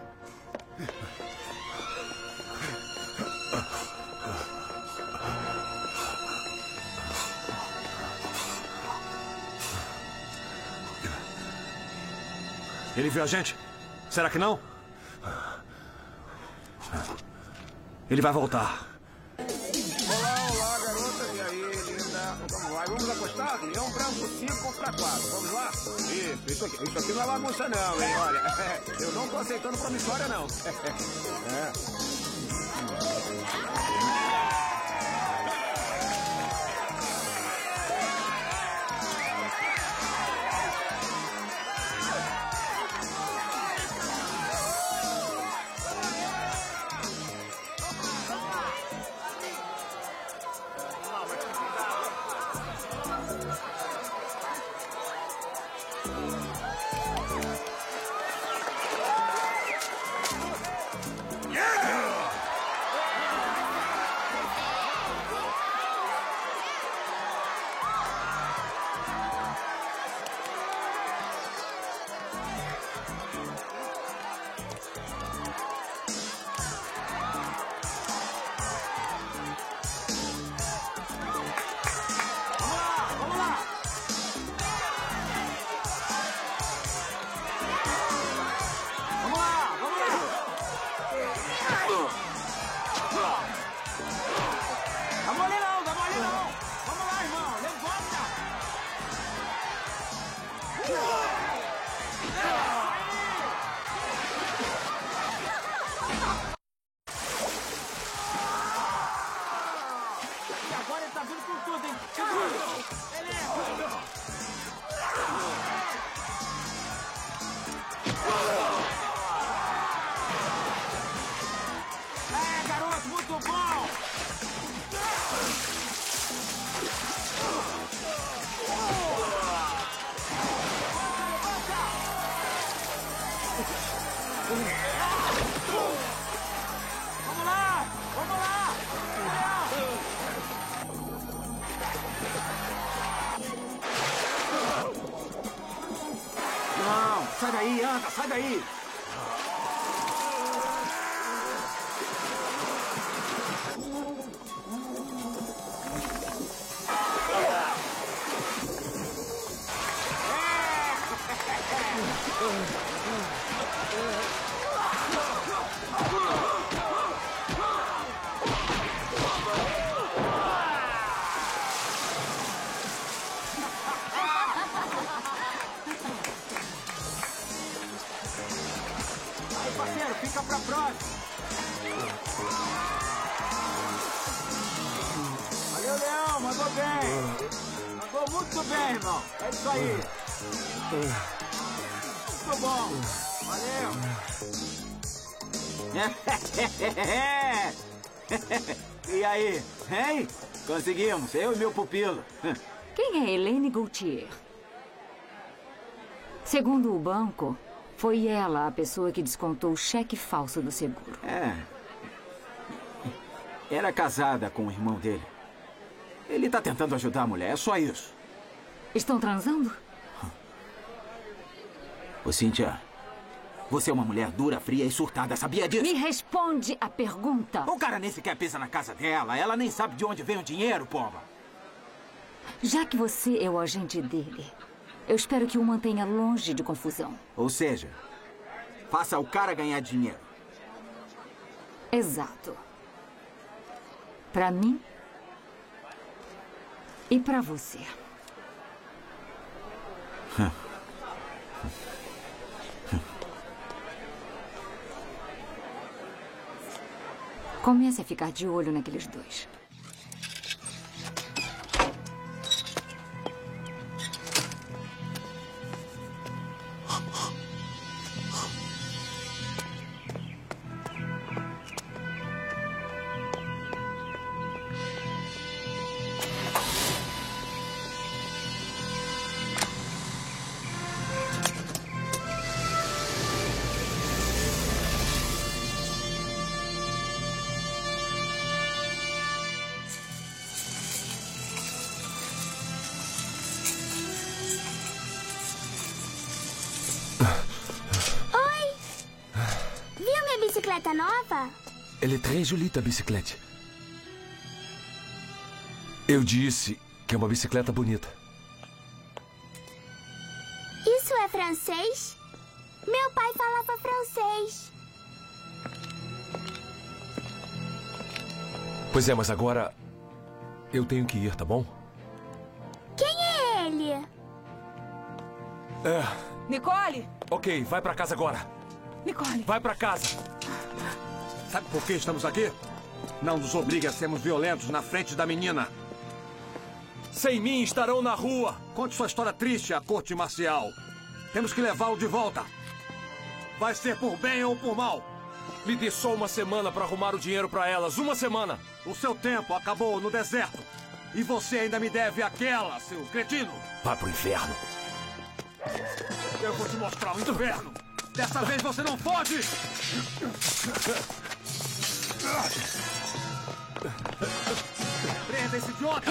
Ele viu a gente? Será que não? Ele vai voltar. Olá, garota. E aí, linda? Vamos lá, vamos apostar? Leão branco 5-4. Vamos lá? Isso aqui não é bagunça não, hein? Olha, eu não tô aceitando promissória, não. Sai daí, anda, sai daí! Fica pra próxima. Valeu, Leão. Mandou bem. Mandou muito bem, irmão. É isso aí. Muito bom. Valeu. E aí, hein? Conseguimos. Eu e meu pupilo. Quem é Elaine Gauthier? Segundo o banco, foi ela a pessoa que descontou o cheque falso do seguro. Era casada com o irmão dele. Ele tá tentando ajudar a mulher, é só isso. Estão transando? Ô, Cynthia, você é uma mulher dura, fria e surtada, sabia disso? Me responde a pergunta. O cara nem sequer pensa na casa dela. Ela nem sabe de onde vem o dinheiro, poba. Já que você é o agente dele, eu espero que o mantenha longe de confusão. Ou seja, faça o cara ganhar dinheiro. Exato. Pra mim e pra você. Comece a ficar de olho naqueles dois. bicicleta nova? Elle est très jolie, ta bicicleta. Eu disse que é uma bicicleta bonita. Isso é francês? Meu pai falava francês. Pois é, mas agora eu tenho que ir, tá bom? Quem é ele? Nicole! Ok, vai pra casa agora. Nicole! Vai pra casa. Sabe por que estamos aqui? Não nos obrigue a sermos violentos na frente da menina. Sem mim estarão na rua. Conte sua história triste à corte marcial. Temos que levá-lo de volta. Vai ser por bem ou por mal. Me dê só uma semana pra arrumar o dinheiro pra elas. Uma semana. O seu tempo acabou no deserto. E você ainda me deve aquela, seu cretino. Vá pro inferno. Eu vou te mostrar o inferno. Dessa vez você não foge. Prenda esse idiota.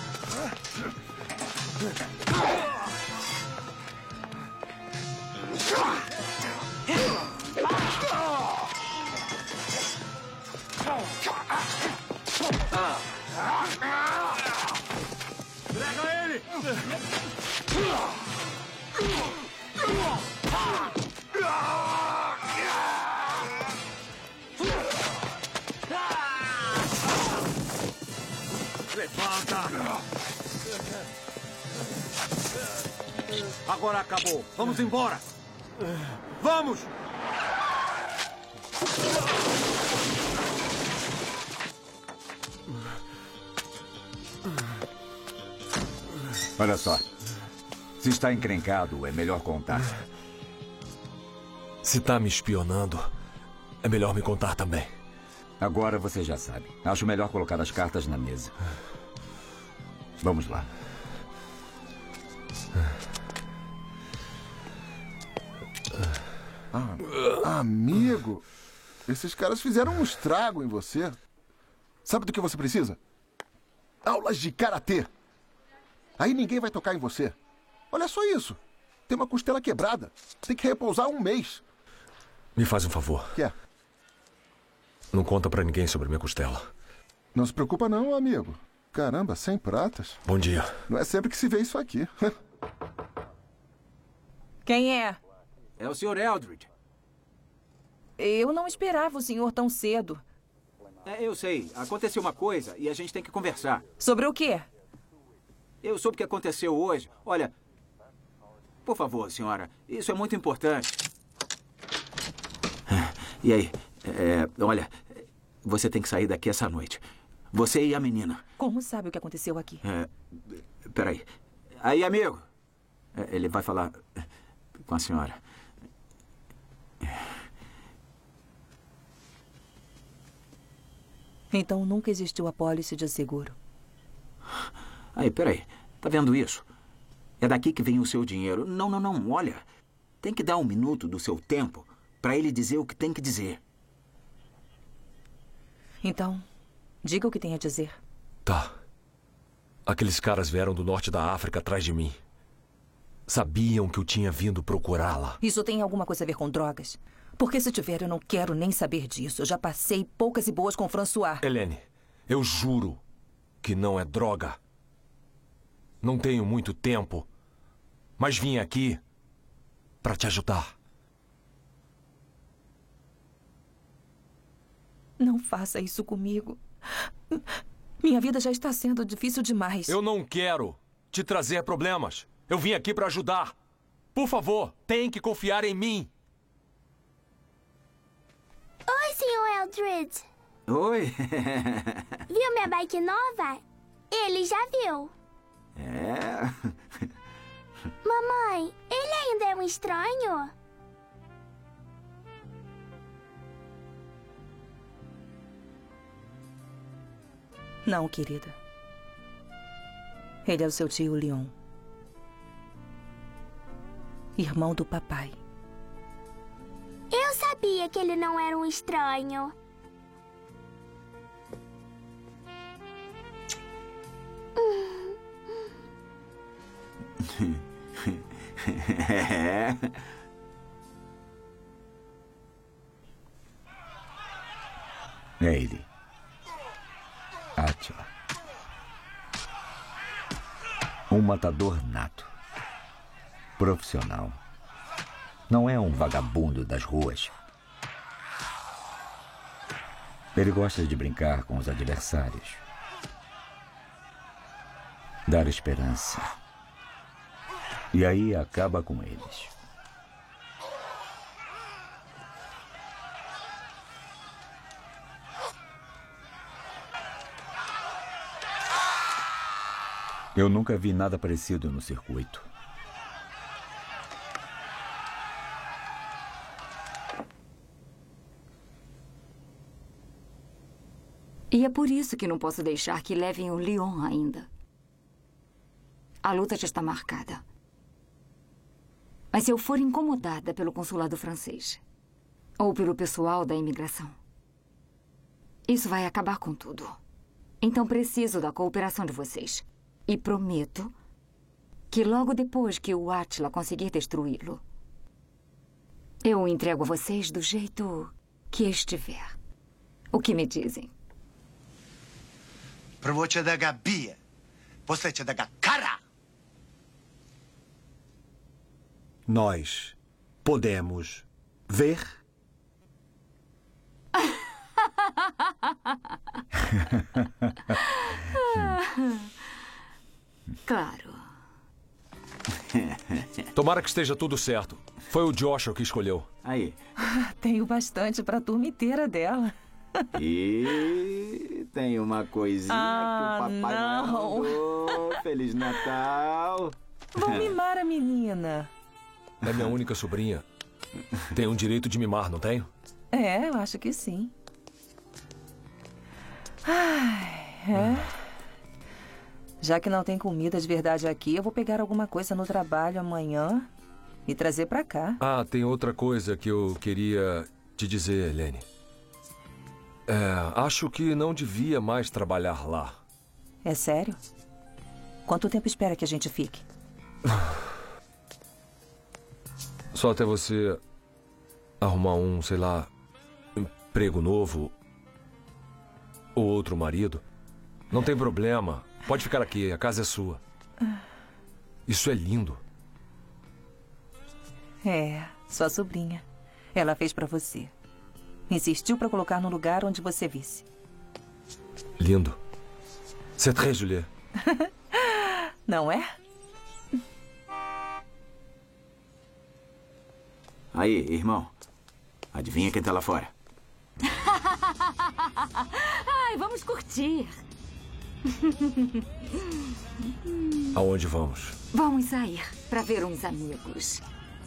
Pega ele! Levanta! Agora acabou. Vamos embora. Vamos! Olha só. Se está encrencado, é melhor contar. Se tá me espionando, é melhor me contar também. Agora você já sabe. Acho melhor colocar as cartas na mesa. Vamos lá. Amigo, esses caras fizeram um estrago em você. Sabe do que você precisa? Aulas de karatê. Aí ninguém vai tocar em você. Olha só isso. Tem uma costela quebrada. Tem que repousar um mês. Me faz um favor. Quer? Não conta pra ninguém sobre minha costela. Não se preocupa não, amigo. Caramba, 100 pratas. Bom dia. Não é sempre que se vê isso aqui. Quem é? É o Sr. Eldridge. Eu não esperava o senhor tão cedo. Eu sei. Aconteceu uma coisa e a gente tem que conversar. Sobre o quê? Eu soube o que aconteceu hoje. Olha, por favor, senhora, isso é muito importante. E aí? Olha, você tem que sair daqui essa noite. Você e a menina. Como sabe o que aconteceu aqui? Peraí. Aí, amigo. Ele vai falar com a senhora. Então nunca existiu apólice de seguro. Aí, peraí. Tá vendo isso? É daqui que vem o seu dinheiro. Não. Olha, tem que dar um minuto do seu tempo para ele dizer o que tem que dizer. Então, diga o que tem a dizer. Tá. Aqueles caras vieram do norte da África atrás de mim. Sabiam que eu tinha vindo procurá-la. Isso tem alguma coisa a ver com drogas? Porque se tiver, eu não quero nem saber disso. Eu já passei poucas e boas com François. Helene, eu juro que não é droga. Não tenho muito tempo, mas vim aqui para te ajudar. Não faça isso comigo. Minha vida já está sendo difícil demais. Eu não quero te trazer problemas. Eu vim aqui para ajudar. Por favor, tem que confiar em mim. Oi, Sr. Eldridge. Oi. Viu minha bike nova? Ele já viu. Mamãe, ele ainda é um estranho? Não, querida. Ele é o seu tio Leon. Irmão do papai. Eu sabia que ele não era um estranho. É ele. Átila. Um matador nato. Profissional. Não é um vagabundo das ruas. Ele gosta de brincar com os adversários. Dar esperança. E aí acaba com eles. Eu nunca vi nada parecido no circuito. E é por isso que não posso deixar que levem o Leon ainda. A luta já está marcada. Mas se eu for incomodada pelo consulado francês ou pelo pessoal da imigração, isso vai acabar com tudo. Então preciso da cooperação de vocês. E prometo que logo depois que o Átila conseguir destruí-lo, eu o entrego a vocês do jeito que estiver. O que me dizem? Prvo da Gabia. Você da cara. Nós podemos ver? Claro. Tomara que esteja tudo certo. Foi o Joshua que escolheu. Aí. Tenho bastante para a turma inteira dela. E tem uma coisinha que o Papai Noel mandou. Feliz Natal. Vou mimar a menina. É minha única sobrinha. Tenho o direito de mimar, não tenho? É, eu acho que sim. Ai, é. Já que não tem comida de verdade aqui, eu vou pegar alguma coisa no trabalho amanhã e trazer pra cá. Ah, tem outra coisa que eu queria te dizer, Helene. Acho que não devia mais trabalhar lá. É sério? Quanto tempo espera que a gente fique? Só até você arrumar um, sei lá, emprego novo ou outro marido. Não tem problema. Pode ficar aqui, a casa é sua. Isso é lindo. É, sua sobrinha. Ela fez pra você. Insistiu pra colocar no lugar onde você visse. Lindo. C'est très joli. Não é? Aí, irmão. Adivinha quem tá lá fora? Ai, vamos curtir. Aonde vamos? Vamos sair para ver uns amigos.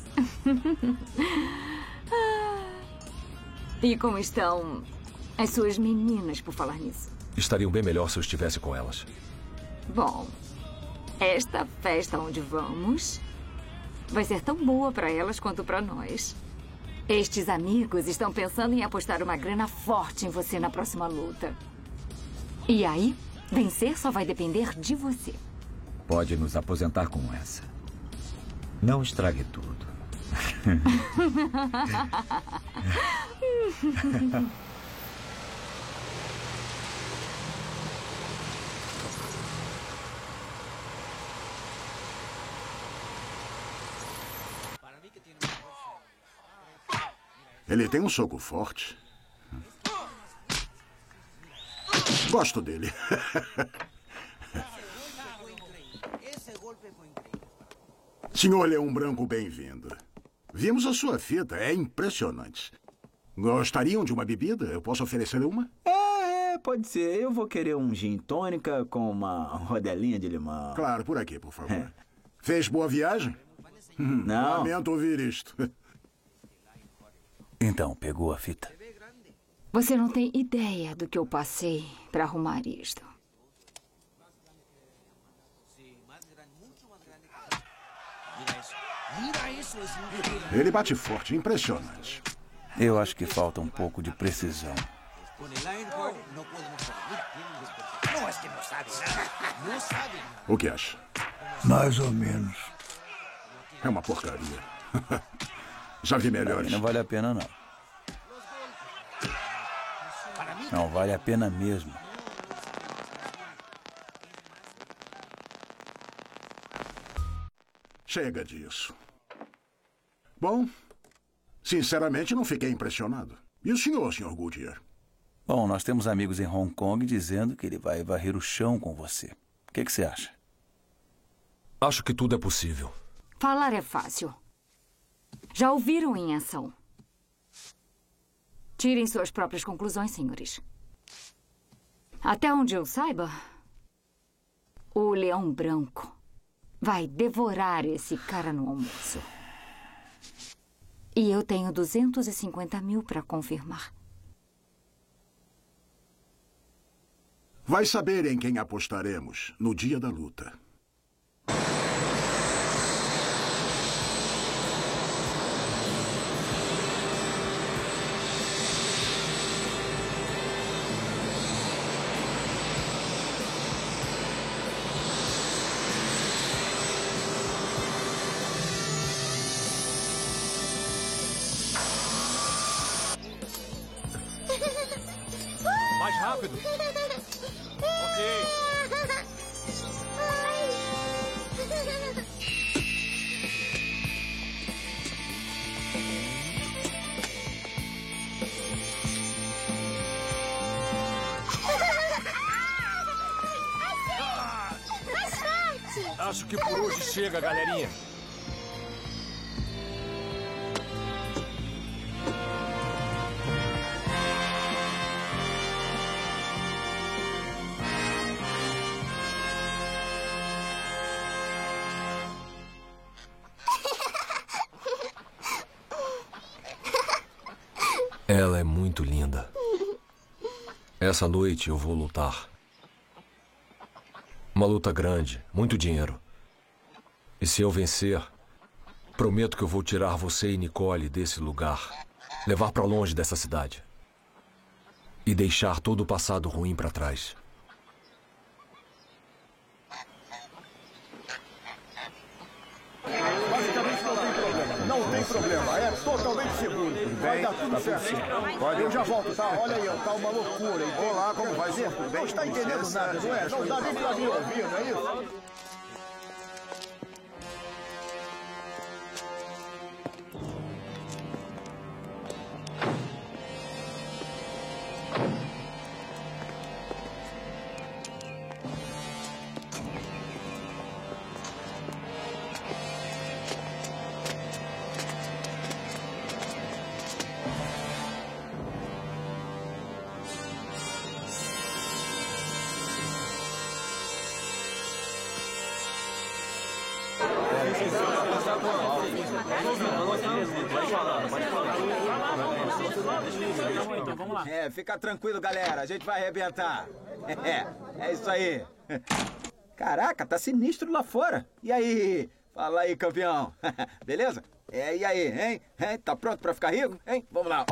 E como estão as suas meninas, por falar nisso? Estariam bem melhor se eu estivesse com elas. Bom, esta festa onde vamos vai ser tão boa para elas quanto para nós. Estes amigos estão pensando em apostar uma grana forte em você na próxima luta. E aí, vencer só vai depender de você. Pode nos aposentar com essa. Não estrague tudo. Ele tem um soco forte. Gosto dele. Senhor Leão Branco, bem-vindo. Vimos a sua fita, é impressionante. Gostariam de uma bebida? Eu posso oferecer uma? Pode ser. Eu vou querer um gin tônica com uma rodelinha de limão. Claro, por aqui, por favor. Fez boa viagem? Não. Lamento ouvir isto. Então, pegou a fita? Você não tem ideia do que eu passei para arrumar isto. Ele bate forte, impressionante. Eu acho que falta um pouco de precisão. O que acha? Mais ou menos. É uma porcaria. Já vi melhores. Não vale a pena, não. Não vale a pena mesmo. Chega disso. Bom, sinceramente não fiquei impressionado. E o senhor, Sr. Goodyear? Bom, nós temos amigos em Hong Kong dizendo que ele vai varrer o chão com você. O que você acha? Acho que tudo é possível. Falar é fácil. Já ouviram em ação. Tirem suas próprias conclusões, senhores. Até onde eu saiba, o Leão Branco vai devorar esse cara no almoço. E eu tenho 250 mil para confirmar. Vai saber em quem apostaremos no dia da luta. Mais rápido. Ok. Mais forte! Acho que por hoje chega, galerinha. Ela é muito linda. Essa noite eu vou lutar. Uma luta grande, muito dinheiro. E se eu vencer, prometo que eu vou tirar você e Nicole desse lugar, levar pra longe dessa cidade e deixar todo o passado ruim pra trás. Basicamente não tem problema. Não tem problema. É totalmente seguro. Vai dar tudo certo. Eu já volto, tá? Olha aí, tá uma loucura. Olá, como vai ser? Não está entendendo nada, não é? Não dá nem pra me ouvir, não é isso? É, fica tranquilo, galera. A gente vai arrebentar. É isso aí. Caraca, tá sinistro lá fora. E aí? Fala aí, campeão. Beleza? E aí, hein? Tá pronto pra ficar rico? Hein? Vamos lá.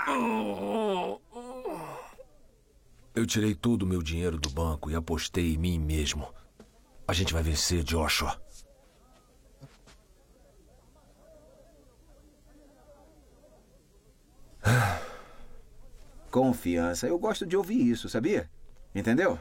Eu tirei todo o meu dinheiro do banco e apostei em mim mesmo. A gente vai vencer, Joshua. Confiança. Eu gosto de ouvir isso, sabia? Entendeu?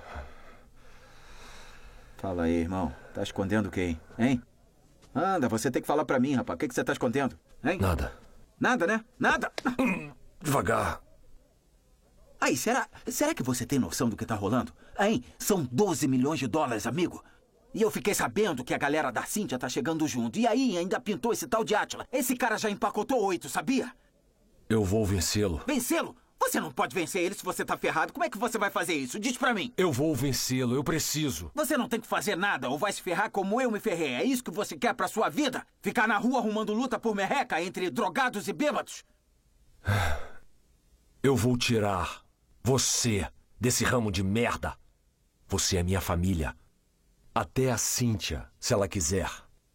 Fala aí, irmão. Tá escondendo quem? Hein? Anda, você tem que falar pra mim, rapaz. O que você tá escondendo? Hein? Nada. Nada, né? Nada. Devagar. Aí, será que você tem noção do que tá rolando? Hein? São 12 milhões de dólares, amigo. E eu fiquei sabendo que a galera da Cíntia tá chegando junto. E aí, ainda pintou esse tal de Átila. Esse cara já empacotou 8, sabia? Eu vou vencê-lo. Vencê-lo? Você não pode vencer ele se você tá ferrado. Como é que você vai fazer isso? Diz pra mim. Eu vou vencê-lo, eu preciso. Você não tem que fazer nada ou vai se ferrar como eu me ferrei. É isso que você quer pra sua vida? Ficar na rua arrumando luta por merreca entre drogados e bêbados? Eu vou tirar você desse ramo de merda. Você é minha família. Até a Cíntia, se ela quiser.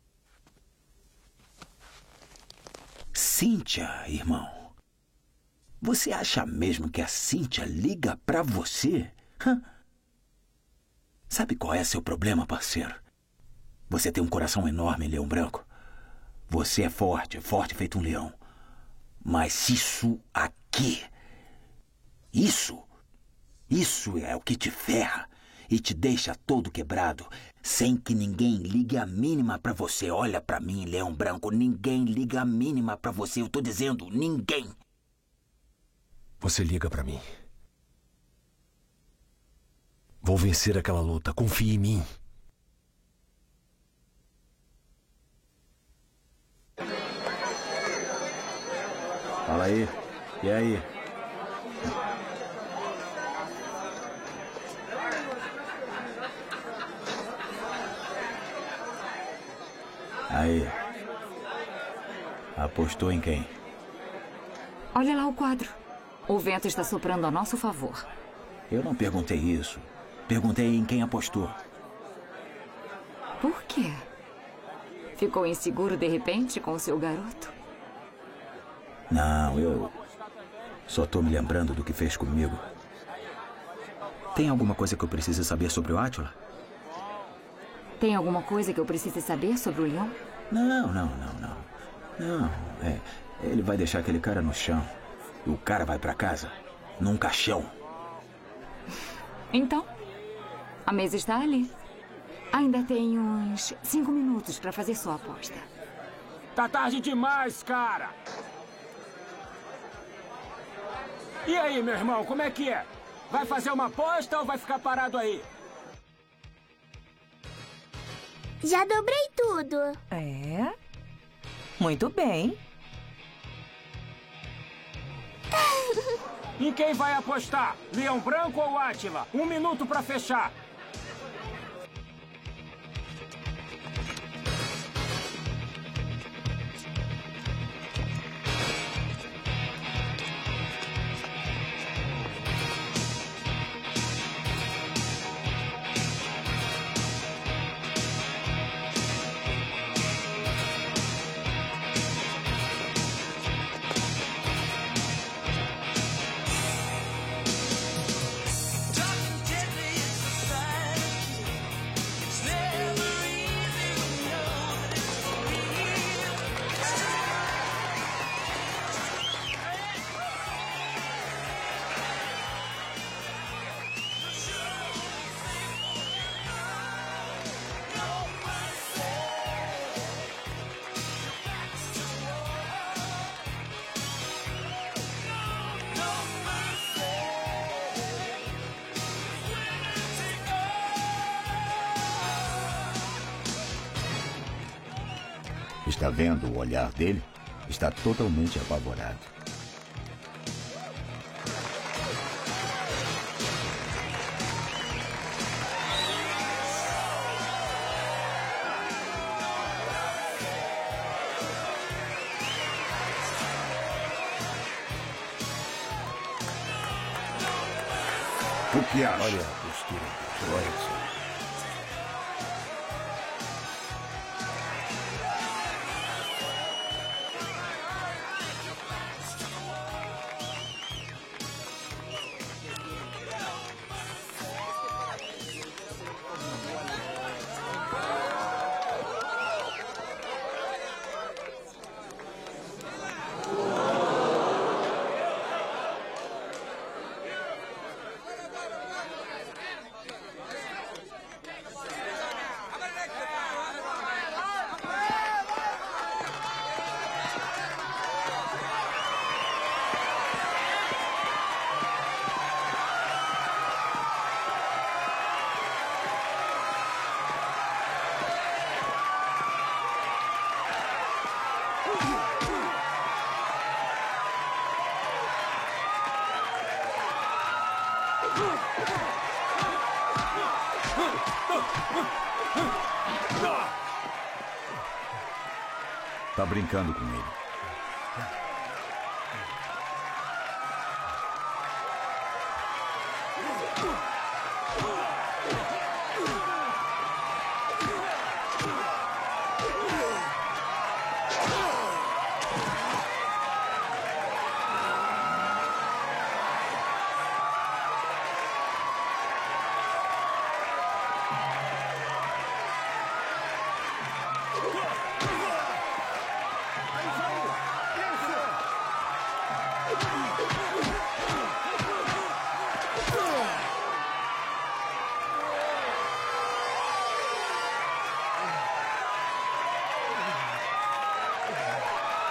Cíntia, irmão? Você acha mesmo que a Cíntia liga pra você? Sabe qual é seu problema, parceiro? Você tem um coração enorme, Leão Branco. Você é forte, forte feito um leão. Mas isso aqui... Isso Isso é o que te ferra e te deixa todo quebrado, sem que ninguém ligue a mínima pra você. Olha pra mim, Leão Branco, ninguém liga a mínima pra você. Eu tô dizendo, ninguém. Você liga pra mim. Vou vencer aquela luta. Confie em mim. Fala aí. E aí? Aí. Apostou em quem? Olha lá o quadro. O vento está soprando a nosso favor. Eu não perguntei isso. Perguntei em quem apostou. Por quê? Ficou inseguro de repente com o seu garoto? Não, eu só tô me lembrando do que fez comigo. Tem alguma coisa que eu precise saber sobre o Átila? Tem alguma coisa que eu precise saber sobre o Leão? Não. Não, ele vai deixar aquele cara no chão. E o cara vai pra casa num caixão. Então, a mesa está ali. Ainda tem uns 5 minutos para fazer sua aposta. Tá tarde demais, cara. E aí, meu irmão, como é que é? Vai fazer uma aposta ou vai ficar parado aí? Já dobrei tudo. É? Muito bem. Em quem vai apostar? Leão Branco ou Átila? 1 minuto pra fechar. Está vendo o olhar dele? Está totalmente apavorado. O que acha? Olha a postura do Royce. Tá brincando com ele.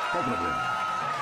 Qual o problema?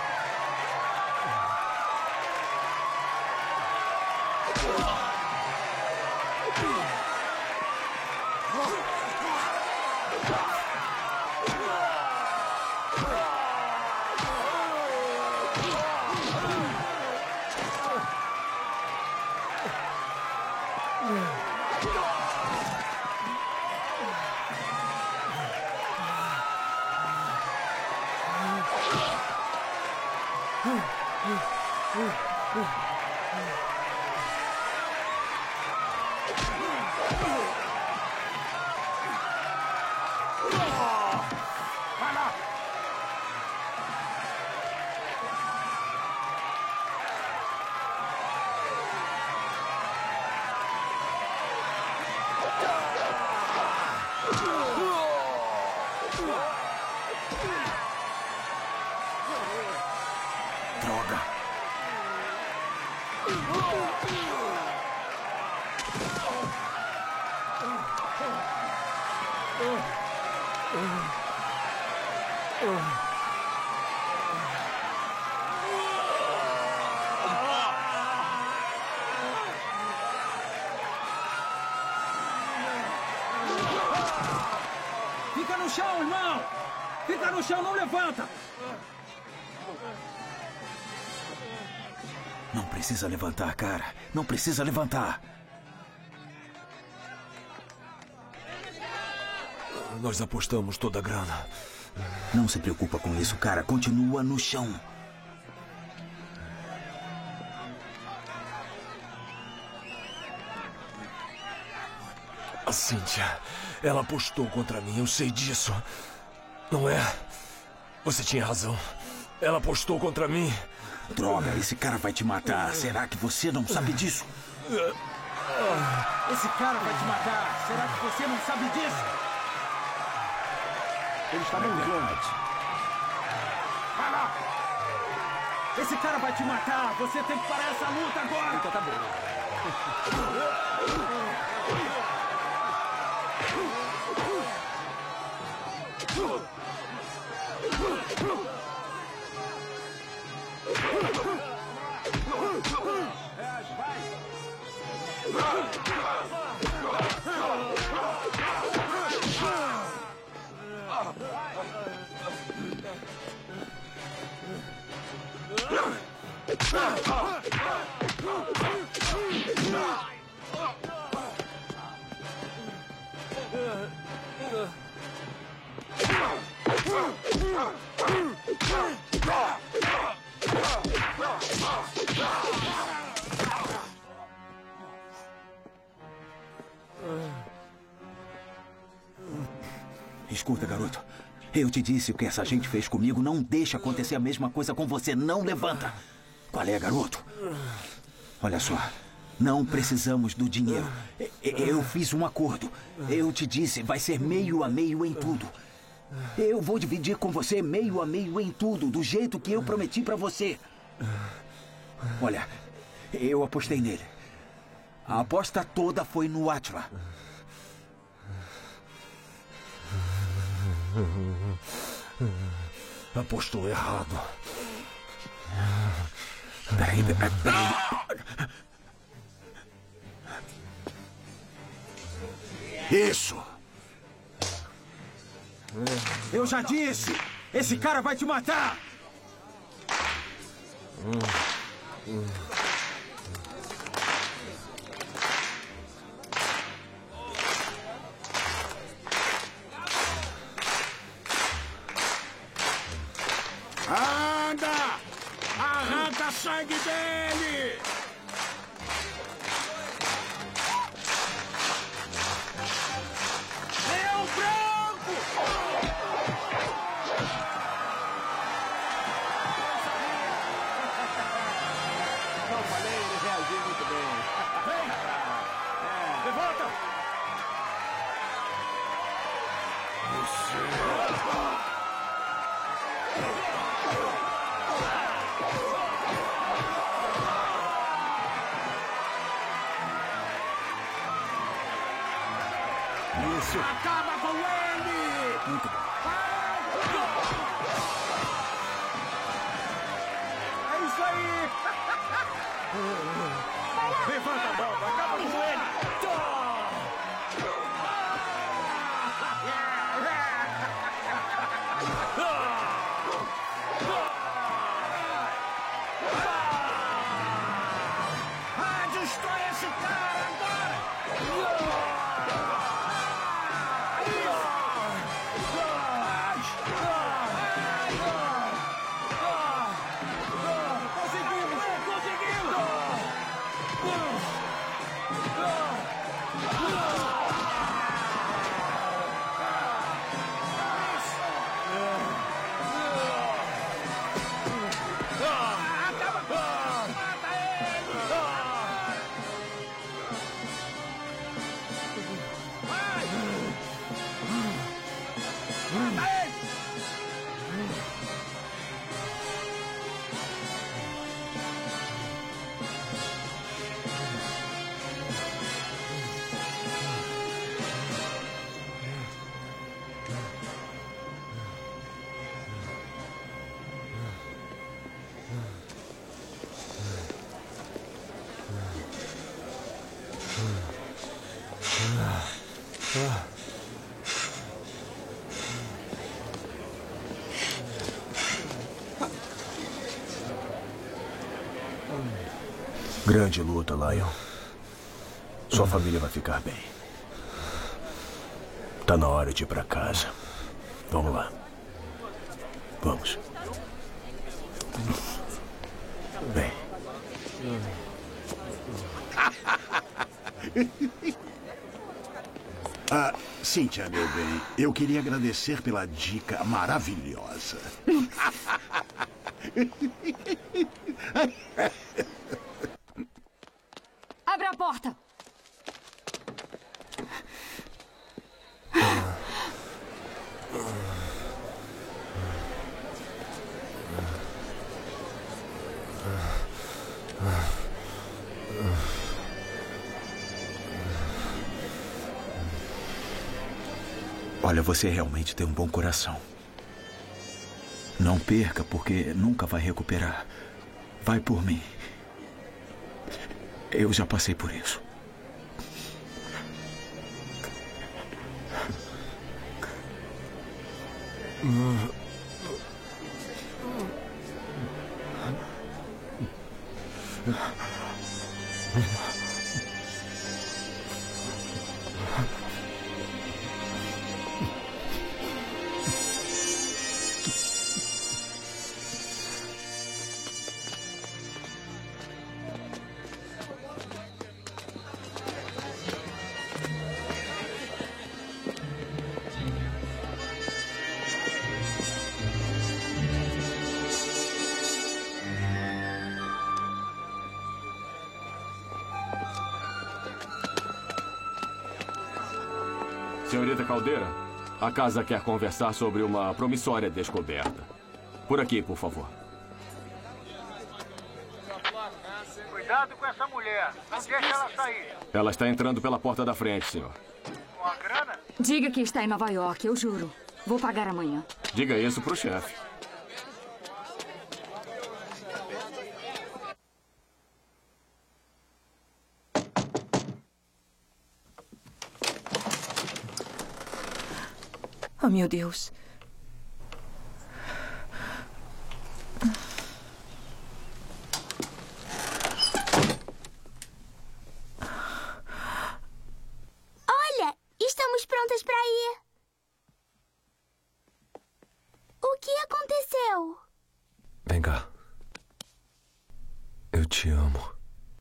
Fica no chão, irmão! Fica no chão, não levanta! Não precisa levantar, cara. Não precisa levantar. Nós apostamos toda a grana. Não se preocupa com isso, cara. Continua no chão. A Cynthia, ela apostou contra mim, eu sei disso. Não é? Você tinha razão. Ela apostou contra mim. Droga, esse cara vai te matar. Será que você não sabe disso? Esse cara vai te matar. Será que você não sabe disso? Ele está brincando. Vai lá! Esse cara vai te matar. Você tem que parar essa luta agora. Então tá bom. Escuta, garoto. Eu te disse o que essa gente fez comigo. Não deixa acontecer a mesma coisa com você. Não levanta. Qual é, garoto? Olha só. Não precisamos do dinheiro. Eu fiz um acordo. Eu te disse, vai ser meio a meio em tudo. Eu vou dividir com você meio a meio em tudo, do jeito que eu prometi pra você. Olha, eu apostei nele. A aposta toda foi no Átila. Apostou errado. Peraí. Isso! Eu já disse! Esse cara vai te matar! Anda! Arranca sangue dele! Leão Branco! Não falei, ele reagiu muito bem. Vem! Levanta! Isso! Acaba com ele! Muito bom. Mata ele! Grande luta, Lion. Sua família vai ficar bem. Tá na hora de ir pra casa. Vamos lá. Vamos. Bem. Cíntia, meu bem, eu queria agradecer pela dica maravilhosa. Abre a porta! Olha, você realmente tem um bom coração. Não perca, porque nunca vai recuperar. Vai por mim. Eu já passei por isso. Senhorita Caldeira, a casa quer conversar sobre uma promissória descoberta. Por aqui, por favor. Cuidado com essa mulher. Não deixe ela sair. Ela está entrando pela porta da frente, senhor. Com a grana? Diga que está em Nova York, eu juro. Vou pagar amanhã. Diga isso pro chefe. Oh, meu Deus. Olha, estamos prontas para ir. O que aconteceu? Vem cá. Eu te amo.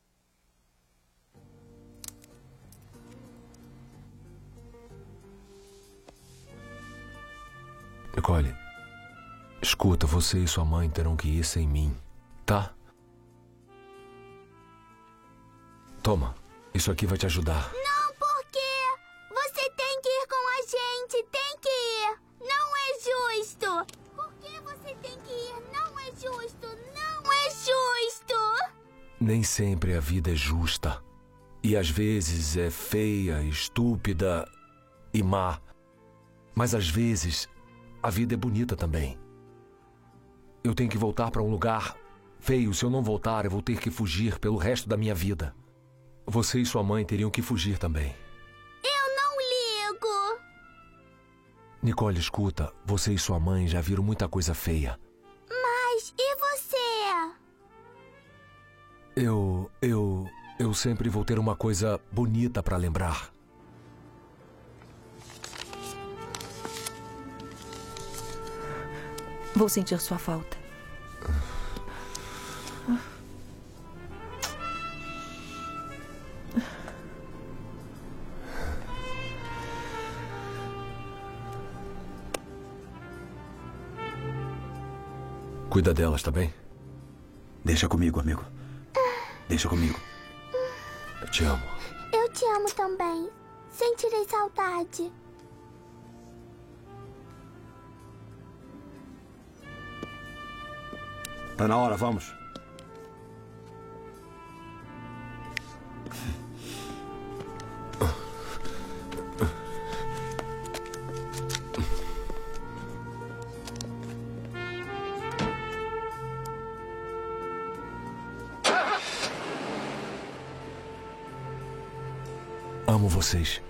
Nicole, escuta, você e sua mãe terão que ir sem mim, tá? Toma, isso aqui vai te ajudar. Não, por quê? Você tem que ir com a gente, tem que ir. Não é justo. Por que você tem que ir? Não é justo, não é justo. Nem sempre a vida é justa. E às vezes é feia, estúpida e má. Mas às vezes a vida é bonita também. Eu tenho que voltar para um lugar feio. Se eu não voltar, eu vou ter que fugir pelo resto da minha vida. Você e sua mãe teriam que fugir também. Eu não ligo. Nicole, escuta. Você e sua mãe já viram muita coisa feia. Mas e você? Eu sempre vou ter uma coisa bonita para lembrar. Vou sentir sua falta. Cuida delas, tá bem? Deixa comigo, amigo. Deixa comigo. Eu te amo. Eu te amo também. Sentirei saudade. Tá na hora, vamos. Amo vocês.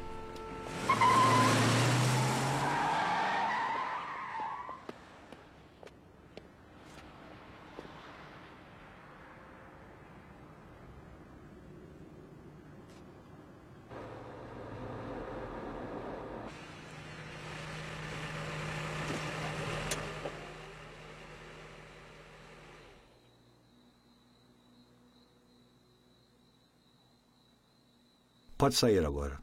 Pode sair agora.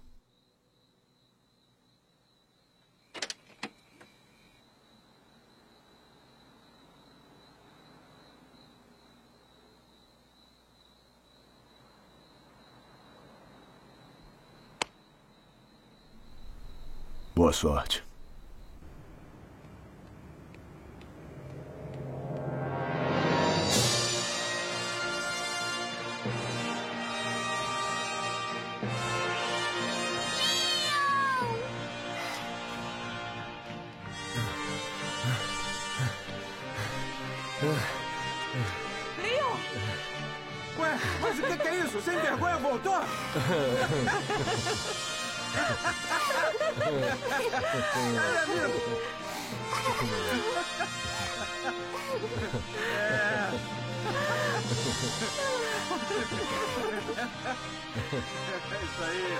Boa sorte. Leon! Ué, mas o que é isso? Sem vergonha voltou? Ai, amigo! É isso aí.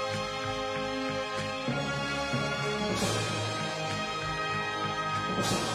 Thank you.